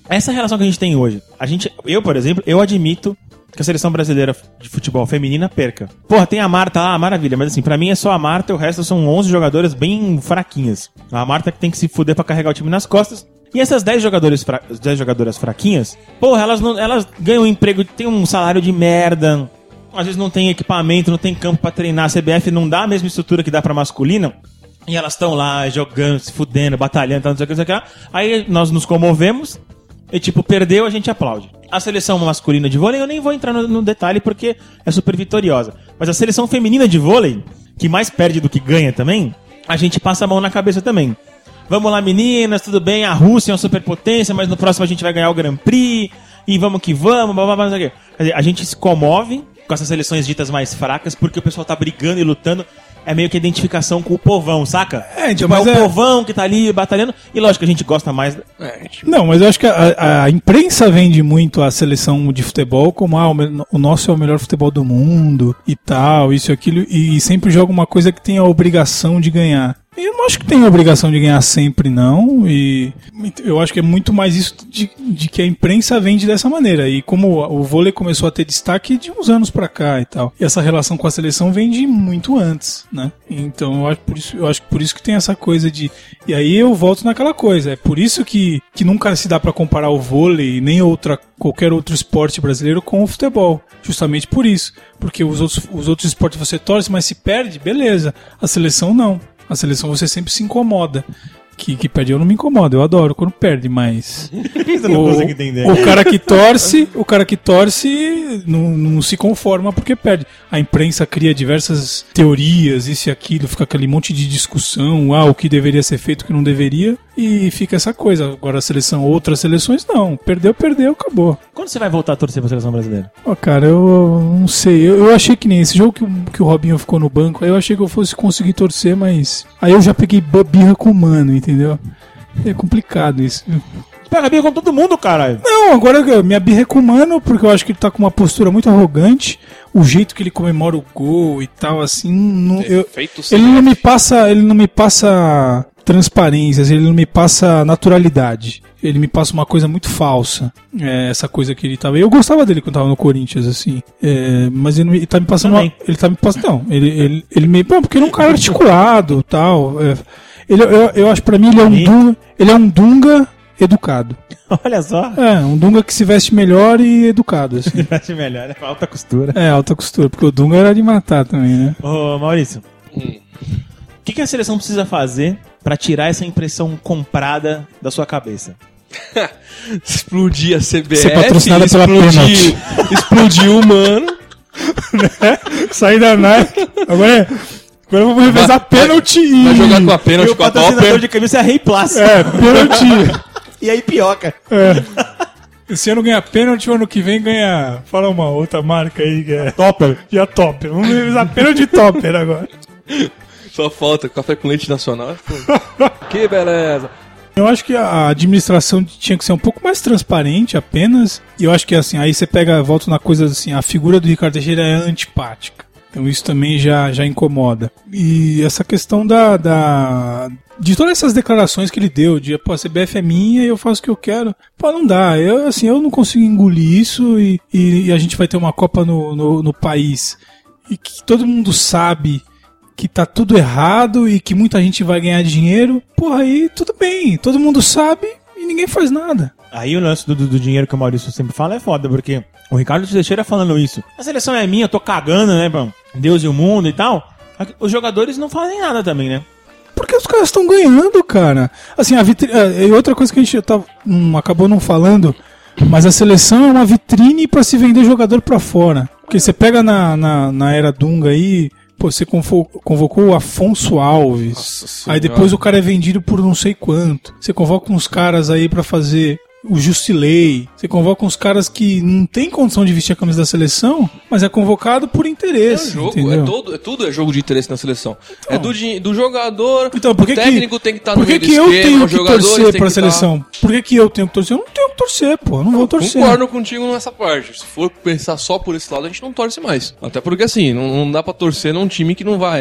essa relação que a gente tem hoje. Eu, por exemplo, eu admito que a seleção brasileira de futebol feminina perca. Porra, tem a Marta lá, maravilha, mas assim, pra mim é só a Marta, o resto são 11 jogadoras bem fraquinhas. A Marta que tem que se fuder pra carregar o time nas costas. E essas 10 jogadoras fraquinhas, porra, elas ganham um emprego, tem um salário de merda, às vezes não tem equipamento, não tem campo pra treinar, a CBF não dá a mesma estrutura que dá pra masculina, e elas estão lá jogando, se fudendo, batalhando, não sei o que. Aí nós nos comovemos, e tipo, perdeu, a gente aplaude. A seleção masculina de vôlei, eu nem vou entrar no detalhe porque é super vitoriosa. Mas a seleção feminina de vôlei, que mais perde do que ganha também, a gente passa a mão na cabeça também. Vamos lá, meninas, tudo bem, a Rússia é uma superpotência, mas no próximo a gente vai ganhar o Grand Prix, e vamos que vamos, blá, blá, blá, blá. Quer dizer, a gente se comove com essas seleções ditas mais fracas, porque o pessoal tá brigando e lutando. É meio que a identificação com o povão, saca? Tipo, é o povão que tá ali batalhando. E lógico que a gente gosta mais... Não, mas eu acho que a imprensa vende muito a seleção de futebol como o nosso é o melhor futebol do mundo e tal, isso e aquilo. E sempre joga uma coisa que tem a obrigação de ganhar. E eu não acho que tem a obrigação de ganhar sempre, não. E eu acho que é muito mais isso de que a imprensa vende dessa maneira. E como o vôlei começou a ter destaque de uns anos pra cá e tal. E essa relação com a seleção vem de muito antes, né? Então eu acho que por isso que tem essa coisa de... E aí eu volto naquela coisa. É por isso que nunca se dá pra comparar o vôlei nem qualquer outro esporte brasileiro com o futebol. Justamente por isso. Porque os outros esportes você torce, mas se perde, beleza. A seleção não. A seleção você sempre se incomoda. Que perde eu não me incomodo, eu adoro quando perde, mas... Você não consegue entender. O cara que torce não se conforma porque perde. A imprensa cria diversas teorias, isso e aquilo, fica aquele monte de discussão, o que deveria ser feito, o que não deveria, e fica essa coisa. Agora a seleção, outras seleções não. Perdeu, acabou. Quando você vai voltar a torcer pra seleção brasileira? Cara, eu não sei. Eu achei que nem esse jogo que o Robinho ficou no banco, aí eu achei que eu fosse conseguir torcer, mas... Aí eu já peguei birra com o Mano, entendeu? É complicado isso. Pega birra com todo mundo, caralho. Não, agora minha birra é com o Mano, porque eu acho que ele tá com uma postura muito arrogante. O jeito que ele comemora o gol e tal, assim... ele não me passa transparência, ele não me passa naturalidade. Ele me passa uma coisa muito falsa. Essa coisa que ele tava... Eu gostava dele quando tava no Corinthians, assim. Mas ele tá me passando... Ele tá me passando... Não, ele me... Porque ele é um cara articulado e tal. Eu acho, pra mim, ele é um Dunga educado. Olha só. Um Dunga que se veste melhor e educado, assim. Se veste melhor, é alta costura. Alta costura, porque o Dunga era de matar também, né? Ô, Maurício. O que a seleção precisa fazer pra tirar essa impressão comprada da sua cabeça? Explodir a CBF. Ser patrocinada pela Pênalti. Explodir o Mano. Sair da Nike. Agora vamos revezar Pênalti e... Vai jogar com a Pênalti, e o patrocinador de camisa é Rei Plástico. Pênalti. E aí pioca. Esse ano ganha Pênalti, o ano que vem ganha... Fala uma outra marca aí que é... Topper. E a Topper. Vamos revezar Pênalti e Topper agora. Só falta café com leite nacional. Que beleza. Eu acho que a administração tinha que ser um pouco mais transparente apenas. E eu acho que assim, aí você volta na coisa assim, a figura do Ricardo Teixeira é antipática. Então isso também já incomoda. E essa questão de todas essas declarações que ele deu, de a CBF é minha e eu faço o que eu quero. Não dá. Eu não consigo engolir isso e a gente vai ter uma Copa no país. E que todo mundo sabe que tá tudo errado e que muita gente vai ganhar dinheiro, aí tudo bem, todo mundo sabe e ninguém faz nada. Aí o lance do dinheiro que o Maurício sempre fala é foda, porque o Ricardo Teixeira falando isso, a seleção é minha, eu tô cagando, né, bro? Deus e o mundo e tal, os jogadores não fazem nada também, né? Porque os caras estão ganhando, cara. Assim, e outra coisa que a gente acabou não falando, mas a seleção é uma vitrine pra se vender jogador pra fora. Porque você pega na era Dunga aí... você convocou o Afonso Alves, aí depois o cara é vendido por não sei quanto. Você convoca uns caras aí pra fazer o Justilei. Você convoca uns caras que não tem condição de vestir a camisa da seleção, mas é convocado por interesse. Jogo, entendeu? Tudo é jogo de interesse na seleção. Então, do jogador, então, o técnico tem que estar no meio do esquema. Por que eu tenho que torcer pra que seleção? Por que eu tenho que torcer? Eu não tenho que torcer, pô. Eu não vou torcer. Concordo contigo nessa parte. Se for pensar só por esse lado, a gente não torce mais. Até porque assim, não dá pra torcer num time que não vai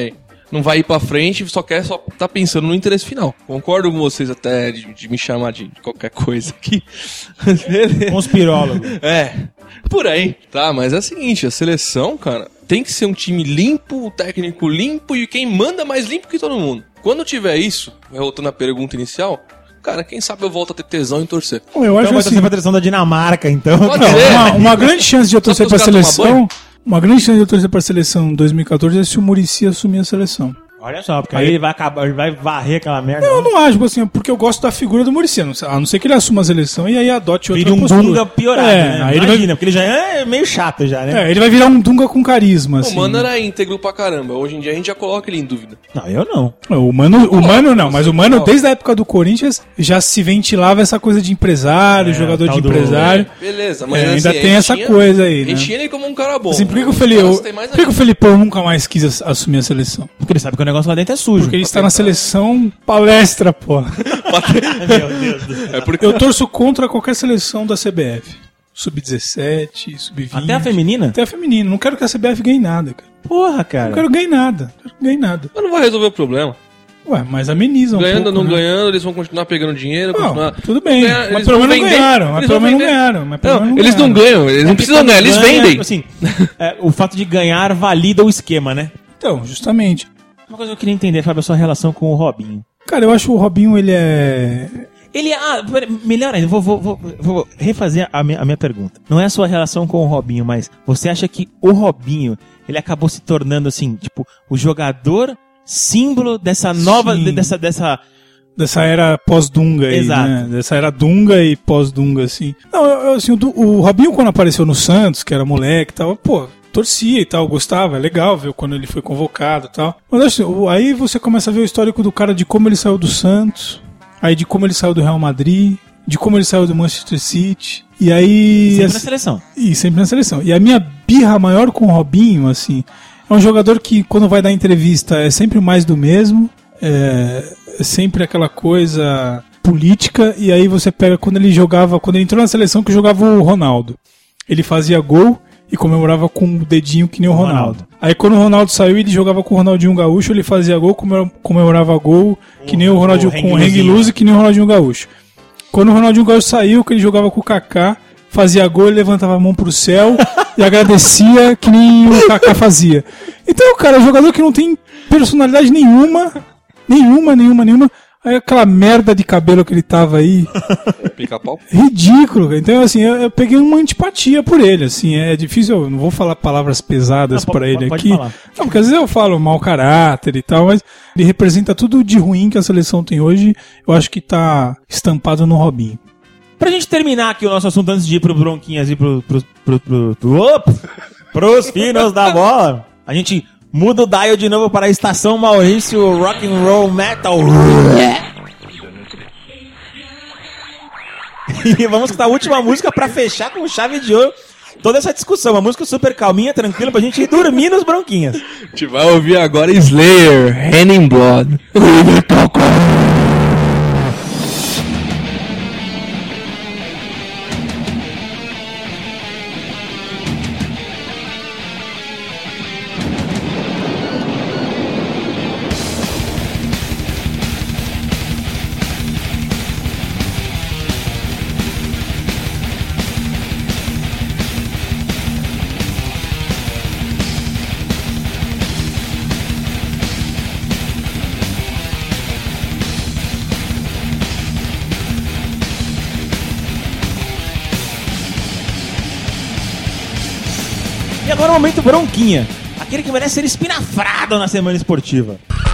não vai ir pra frente, só tá pensando no interesse final. Concordo com vocês até de me chamar de qualquer coisa aqui. Conspirólogo. Por aí. Tá, mas é o seguinte, a seleção, cara, tem que ser um time limpo, o técnico limpo e quem manda mais limpo que todo mundo. Quando tiver isso, voltando à pergunta inicial, cara, quem sabe eu volto a ter tesão em torcer. Eu acho Então vai assim, torcer pra seleção da Dinamarca, então. Pode ser. uma grande chance de eu torcer Só pra pros caras tomar seleção. Uma grande chance de eu torcer pra seleção em 2014 é se o Muricy assumir a seleção. Olha só, porque aí ele vai acabar, ele vai varrer aquela merda. Eu não acho, assim, porque eu gosto da figura do Muricy, a não ser que ele assuma a seleção e aí adote outra Vira um postura. Dunga piorado, né? Aí Imagina, porque ele já é meio chato já, né? ele vai virar um Dunga com carisma, assim. O Mano era íntegro pra caramba. Hoje em dia a gente já coloca ele em dúvida. Não, eu não. O Mano não, mas o Mano, desde a época do Corinthians, já se ventilava essa coisa de empresário, jogador de empresário. Beleza, mas ainda assim, tem essa coisa aí, né? Enchia ele como um cara bom. Assim, por que o Felipão nunca mais quis assumir a seleção? Porque ele sabe que o negócio lá dentro é sujo. Porque ele está na seleção palestra, pô. Meu Deus do céu. Eu torço contra qualquer seleção da CBF. Sub-17, Sub-20. Até a feminina? Até a feminina. Não quero que a CBF ganhe nada, cara. Porra, cara. Não quero ganhar nada. Mas não vai resolver o problema. Ué, mas amenizam Ganhando ou não né? ganhando, eles vão continuar pegando dinheiro. Não, tudo bem. Ganhar, mas pelo menos não ganharam. Mas pelo menos não ganharam. Eles não ganham, eles não precisam ganhar, eles vendem. Assim, o fato de ganhar valida o esquema, né? Então, justamente. Uma coisa que eu queria entender, Fábio, a sua relação com o Robinho. Cara, eu acho o Robinho, ele é... Melhor ainda, vou refazer a minha pergunta. Não é a sua relação com o Robinho, mas você acha que o Robinho, ele acabou se tornando, assim, tipo, o jogador símbolo dessa nova... Dessa era pós-Dunga aí, exato, né? Dessa era Dunga e pós-Dunga, assim. Não, assim, o Robinho, quando apareceu no Santos, que era moleque e tal, pô... torcia e tal, gostava, é legal ver quando ele foi convocado e tal. Mas assim, aí você começa a ver o histórico do cara de como ele saiu do Santos, aí de como ele saiu do Real Madrid, de como ele saiu do Manchester City, e aí... Sempre na seleção. E sempre na seleção. E a minha birra maior com o Robinho, assim, é um jogador que quando vai dar entrevista é sempre mais do mesmo, é sempre aquela coisa política, e aí você pega quando ele entrou na seleção que jogava o Ronaldo. Ele fazia gol e comemorava com o dedinho que nem o Ronaldo. Aí quando o Ronaldo saiu, ele jogava com o Ronaldinho Gaúcho, ele fazia gol, comemorava gol, que nem o Ronaldinho, com o Hang Loose, que nem o Ronaldinho Gaúcho. Quando o Ronaldinho Gaúcho saiu, que ele jogava com o Kaká, fazia gol, ele levantava a mão pro céu e agradecia que nem o Kaká fazia. Então, cara, é um jogador que não tem personalidade nenhuma. Aí aquela merda de cabelo que ele tava aí. Pica-pau. Ridículo, cara. Então, assim, eu peguei uma antipatia por ele, assim. É difícil, eu não vou falar palavras pesadas pra ele aqui. Falar. Não, porque às vezes eu falo mau caráter e tal, mas ele representa tudo de ruim que a seleção tem hoje. Eu acho que tá estampado no Robinho. Pra gente terminar aqui o nosso assunto antes de ir pro Bronquinhas e pros finos da bola, a gente muda o dial de novo para a Estação Maurício Rock and Roll Metal. E vamos escutar a última música pra fechar com chave de ouro toda essa discussão. Uma música super calminha, tranquila, pra gente ir dormir nos Bronquinhas. A gente vai ouvir agora Slayer, Hand in Blood. E agora o momento Bronquinha. Aquele que merece ser espinafrado na semana esportiva.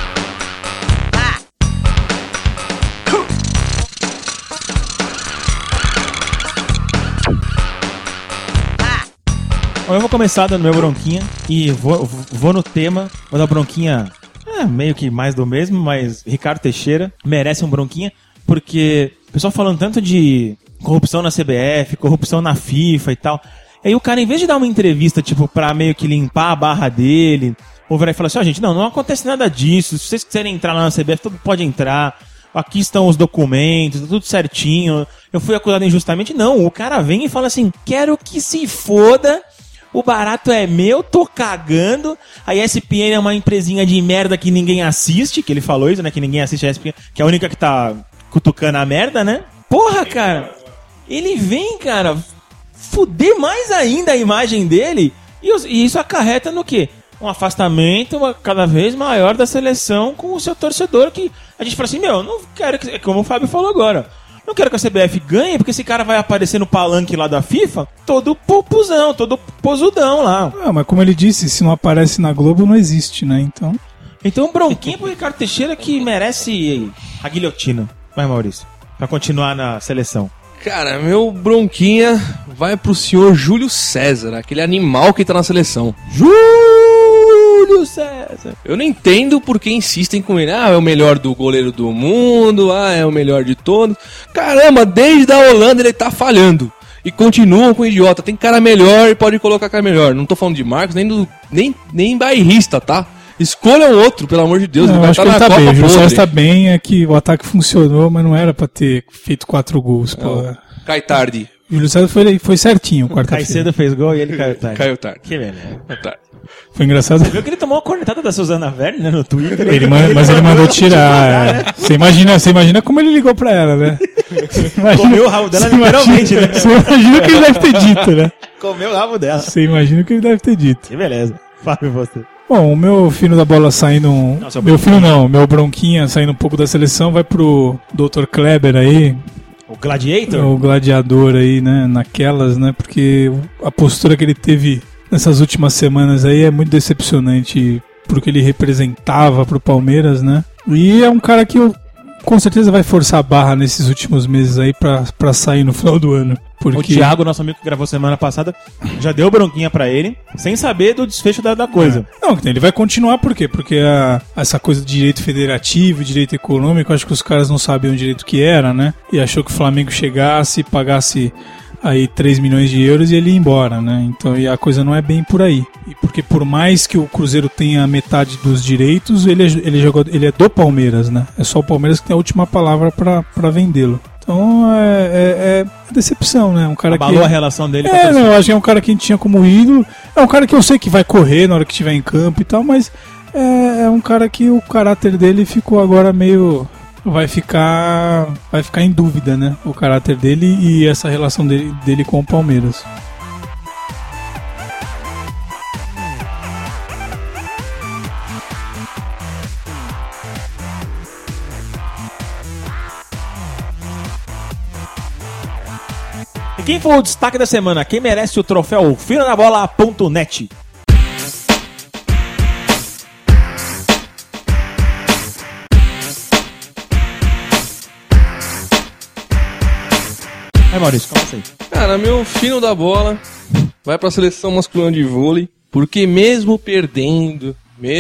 Bom, eu vou começar dando meu Bronquinha e vou no tema. Vou dar Bronquinha meio que mais do mesmo, mas Ricardo Teixeira merece um Bronquinha, porque o pessoal falando tanto de corrupção na CBF, corrupção na FIFA e tal. Aí o cara, em vez de dar uma entrevista, tipo, pra meio que limpar a barra dele, ou virar e falar assim, gente, não acontece nada disso, se vocês quiserem entrar lá na CBF, todo pode entrar, aqui estão os documentos, tá tudo certinho, eu fui acusado injustamente. Não, o cara vem e fala assim, quero que se foda o barato é meu, tô cagando. A ESPN é uma empresinha de merda que ninguém assiste, que ele falou isso, né? Que ninguém assiste a ESPN, que é a única que tá cutucando a merda, né? Porra, cara, ele vem, cara, fuder mais ainda a imagem dele e isso acarreta no quê? Um afastamento cada vez maior da seleção com o seu torcedor, que a gente fala assim, não quero que, como o Fábio falou agora, não quero que a CBF ganhe, porque esse cara vai aparecer no palanque lá da FIFA todo popuzão, todo posudão lá. Mas como ele disse, se não aparece na Globo, não existe, né? Então bronquinha pro Ricardo Teixeira, que merece a guilhotina. Vai, Maurício, pra continuar na seleção. Cara, meu bronquinha vai pro senhor Júlio César, aquele animal que tá na seleção. Júlio César! Eu não entendo por que insistem com ele. É o melhor do goleiro do mundo, é o melhor de todos. Caramba, desde a Holanda ele tá falhando. E continuam com o idiota. Tem cara melhor e pode colocar cara melhor. Não tô falando de Marcos, nem bairrista, tá? Escolham outro, pelo amor de Deus. Não, acho que ele tá bem. O Júlio César tá bem, é que o ataque funcionou, mas não era pra ter feito 4 gols. Cai tarde. O Júlio César foi certinho. Caicedo fez gol e ele caiu tarde. Caiu tarde. Que beleza. Foi engraçado. Você viu que ele tomou uma cornetada da Suzana Verne, né, no Twitter? Mas ele mandou tirar. Você imagina como ele ligou pra ela, né? Comeu o rabo dela literalmente, né? Você imagina o que ele deve ter dito, né? Comeu o rabo dela. Você imagina o que ele deve ter dito. Que beleza. Fábio, você. Bom, o meu fino da bola saindo... meu bronquinha saindo um pouco da seleção vai pro Dr. Kleber aí. O Gladiator? O gladiador aí, né? Naquelas, né? Porque a postura que ele teve nessas últimas semanas aí é muito decepcionante pro que ele representava pro Palmeiras, né? E é um cara que com certeza vai forçar a barra nesses últimos meses aí pra sair no final do ano. Porque... O Thiago, nosso amigo que gravou semana passada, já deu bronquinha pra ele, sem saber do desfecho da coisa. Não, ele vai continuar por quê? Porque essa coisa de direito federativo, direito econômico, acho que os caras não sabiam o direito que era, né? E achou que o Flamengo chegasse, pagasse aí 3 milhões de euros e ele ia embora, né? Então, e a coisa não é bem por aí. E porque por mais que o Cruzeiro tenha metade dos direitos, ele é do Palmeiras, né? É só o Palmeiras que tem a última palavra pra vendê-lo. Então é decepção, né? Um cara abalou a relação dele com a torcida. Eu acho que é um cara que a gente tinha como ídolo. É um cara que eu sei que vai correr na hora que estiver em campo e tal, mas é um cara que o caráter dele ficou agora meio... Vai ficar em dúvida, né? O caráter dele e essa relação dele com o Palmeiras. E quem foi o destaque da semana? Quem merece o troféu Finodabola.net? Aí, Maurício, começa aí. Cara, meu fino da bola vai pra seleção masculina de vôlei, porque mesmo perdendo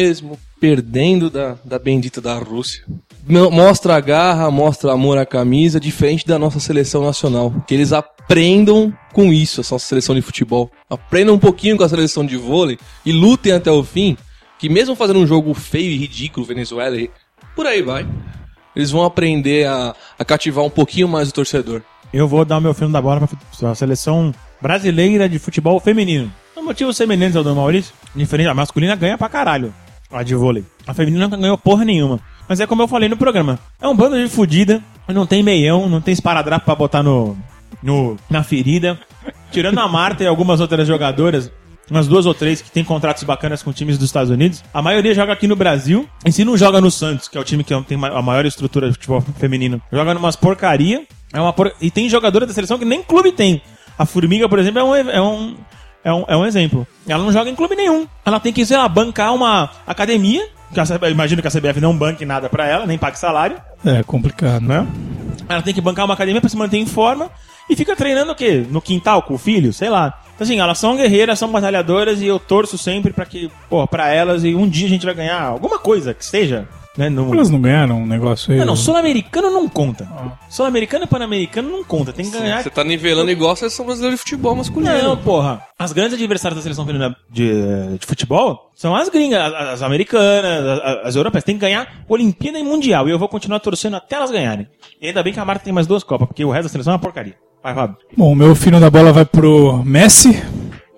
da bendita da Rússia, mostra a garra, mostra amor à camisa, diferente da nossa seleção nacional. Que eles aprendam com isso, essa nossa seleção de futebol. Aprendam um pouquinho com a seleção de vôlei e lutem até o fim, que mesmo fazendo um jogo feio e ridículo, Venezuela, por aí vai, eles vão aprender a cativar um pouquinho mais o torcedor. Eu vou dar o meu filme da bola pra a seleção brasileira de futebol feminino. Por motivos semelhantes ao do Maurício, diferente, a masculina ganha pra caralho, a de vôlei. A feminina não ganhou porra nenhuma. Mas é como eu falei no programa, é um bando de fudida, não tem meião, não tem esparadrapo pra botar na ferida. Tirando a Marta e algumas outras jogadoras, umas 2 ou 3 que tem contratos bacanas com times dos Estados Unidos, a maioria joga aqui no Brasil, e se não joga no Santos, que é o time que tem a maior estrutura de futebol feminino, joga numas porcaria. E tem jogadora da seleção que nem clube tem. A Formiga, por exemplo, é um exemplo. Ela não joga em clube nenhum. Ela tem que, sei lá, bancar uma academia, que imagino que a CBF não banque nada pra ela, nem pague salário. É complicado, né? Ela tem que bancar uma academia pra se manter em forma e fica treinando o quê? No quintal com o filho? Sei lá. Então, assim, elas são guerreiras, são batalhadoras e eu torço sempre pra que, pra elas, e um dia a gente vai ganhar alguma coisa que seja. Né, elas não ganharam um negócio aí? Não, sul-americano não conta. Sul-americano e pan-americano não conta. Tem que ganhar. Você tá nivelando igual a seleção brasileira de futebol masculino. Não, porra. As grandes adversárias da seleção feminina de futebol são as gringas, as americanas, as europeias. Tem que ganhar Olimpíada e Mundial. E eu vou continuar torcendo até elas ganharem. E ainda bem que a Marta tem mais 2 Copas, porque o resto da seleção é uma porcaria. Vai, Fábio. Bom, o meu fino da bola vai pro Messi.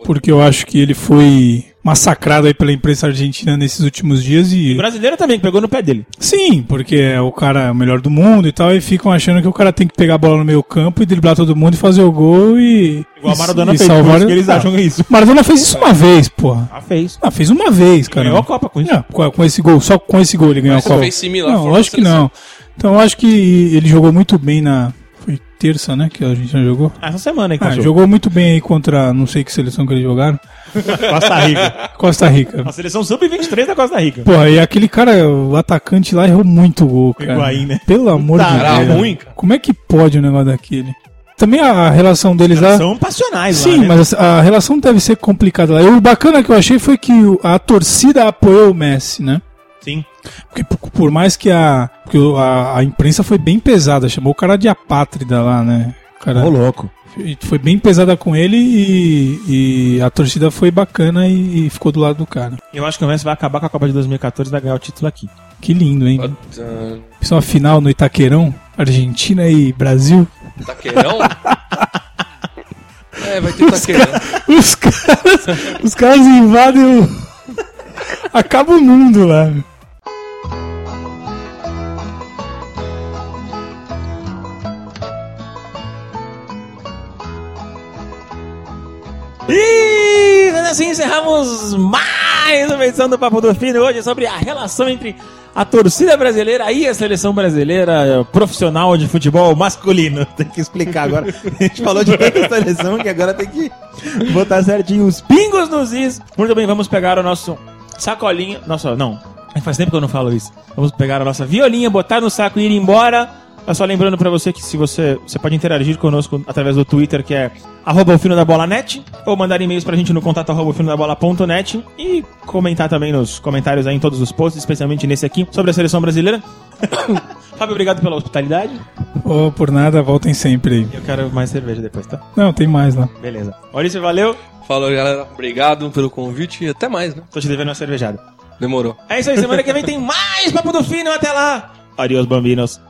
porque eu acho que ele foi massacrado aí pela imprensa argentina nesses últimos dias e... O brasileiro também, que pegou no pé dele. Sim, porque é o cara o melhor do mundo e tal, e ficam achando que o cara tem que pegar a bola no meio campo e driblar todo mundo e fazer o gol e... Igual a Maradona e fez, salvar... por isso que eles acham que é isso. Maradona fez isso uma vez, porra. Fez. Fez uma vez, cara. Ganhou a Copa com isso. Com esse gol, só com esse gol ele ganhou a Copa. Fez similar. Não, lógico que não. Então eu acho que ele jogou muito bem Foi terça, né, que a gente já jogou? Essa semana, hein, jogou muito bem aí contra, não sei que seleção que eles jogaram. Costa Rica. A seleção sub-23 da Costa Rica. Porra, e aquele cara, o atacante lá, errou muito gol, cara. Higuaín, né? Pelo amor de Deus. Era ruim, cara. Como é que pode um negócio daquele? Também a relação deles lá... São passionais lá, sim, né? mas a relação deve ser complicada lá. E o bacana que eu achei foi que a torcida apoiou o Messi, né? Sim. Porque por mais que a imprensa foi bem pesada, chamou o cara de apátrida lá, né? O cara louco. foi bem pesada com ele e a torcida foi bacana e ficou do lado do cara. Eu acho que o Messi vai acabar com a Copa de 2014 e vai ganhar o título aqui. Que lindo, hein? Isso é uma final no Itaquerão, Argentina e Brasil. Itaquerão? Vai ter Itaquerão. Os caras invadem o... Acaba o mundo lá. E assim encerramos mais uma edição do Papo do Fino. Hoje sobre a relação entre a torcida brasileira e a seleção brasileira profissional de futebol masculino. Tem que explicar agora. A gente falou de tanta seleção que agora tem que botar certinho os pingos nos is. Muito bem, vamos pegar o nosso sacolinho. Nossa, não. Faz tempo que eu não falo isso. Vamos pegar a nossa violinha, botar no saco e ir embora. Só lembrando pra você que se você pode interagir conosco através do Twitter, que é @ofinodabola.net, ou mandar e-mails pra gente no contato@ofinodabola.net e comentar também nos comentários aí em todos os posts, especialmente nesse aqui, sobre a seleção brasileira. Fábio, obrigado pela hospitalidade. Por nada, voltem sempre aí. Eu quero mais cerveja depois, tá? Não, tem mais lá. Beleza. Maurício, valeu. Falou, galera. Obrigado pelo convite e até mais, né? Tô te devendo uma cervejada. Demorou. É isso aí, semana que vem tem mais Papo do Fino. Até lá. Adiós, bambinos.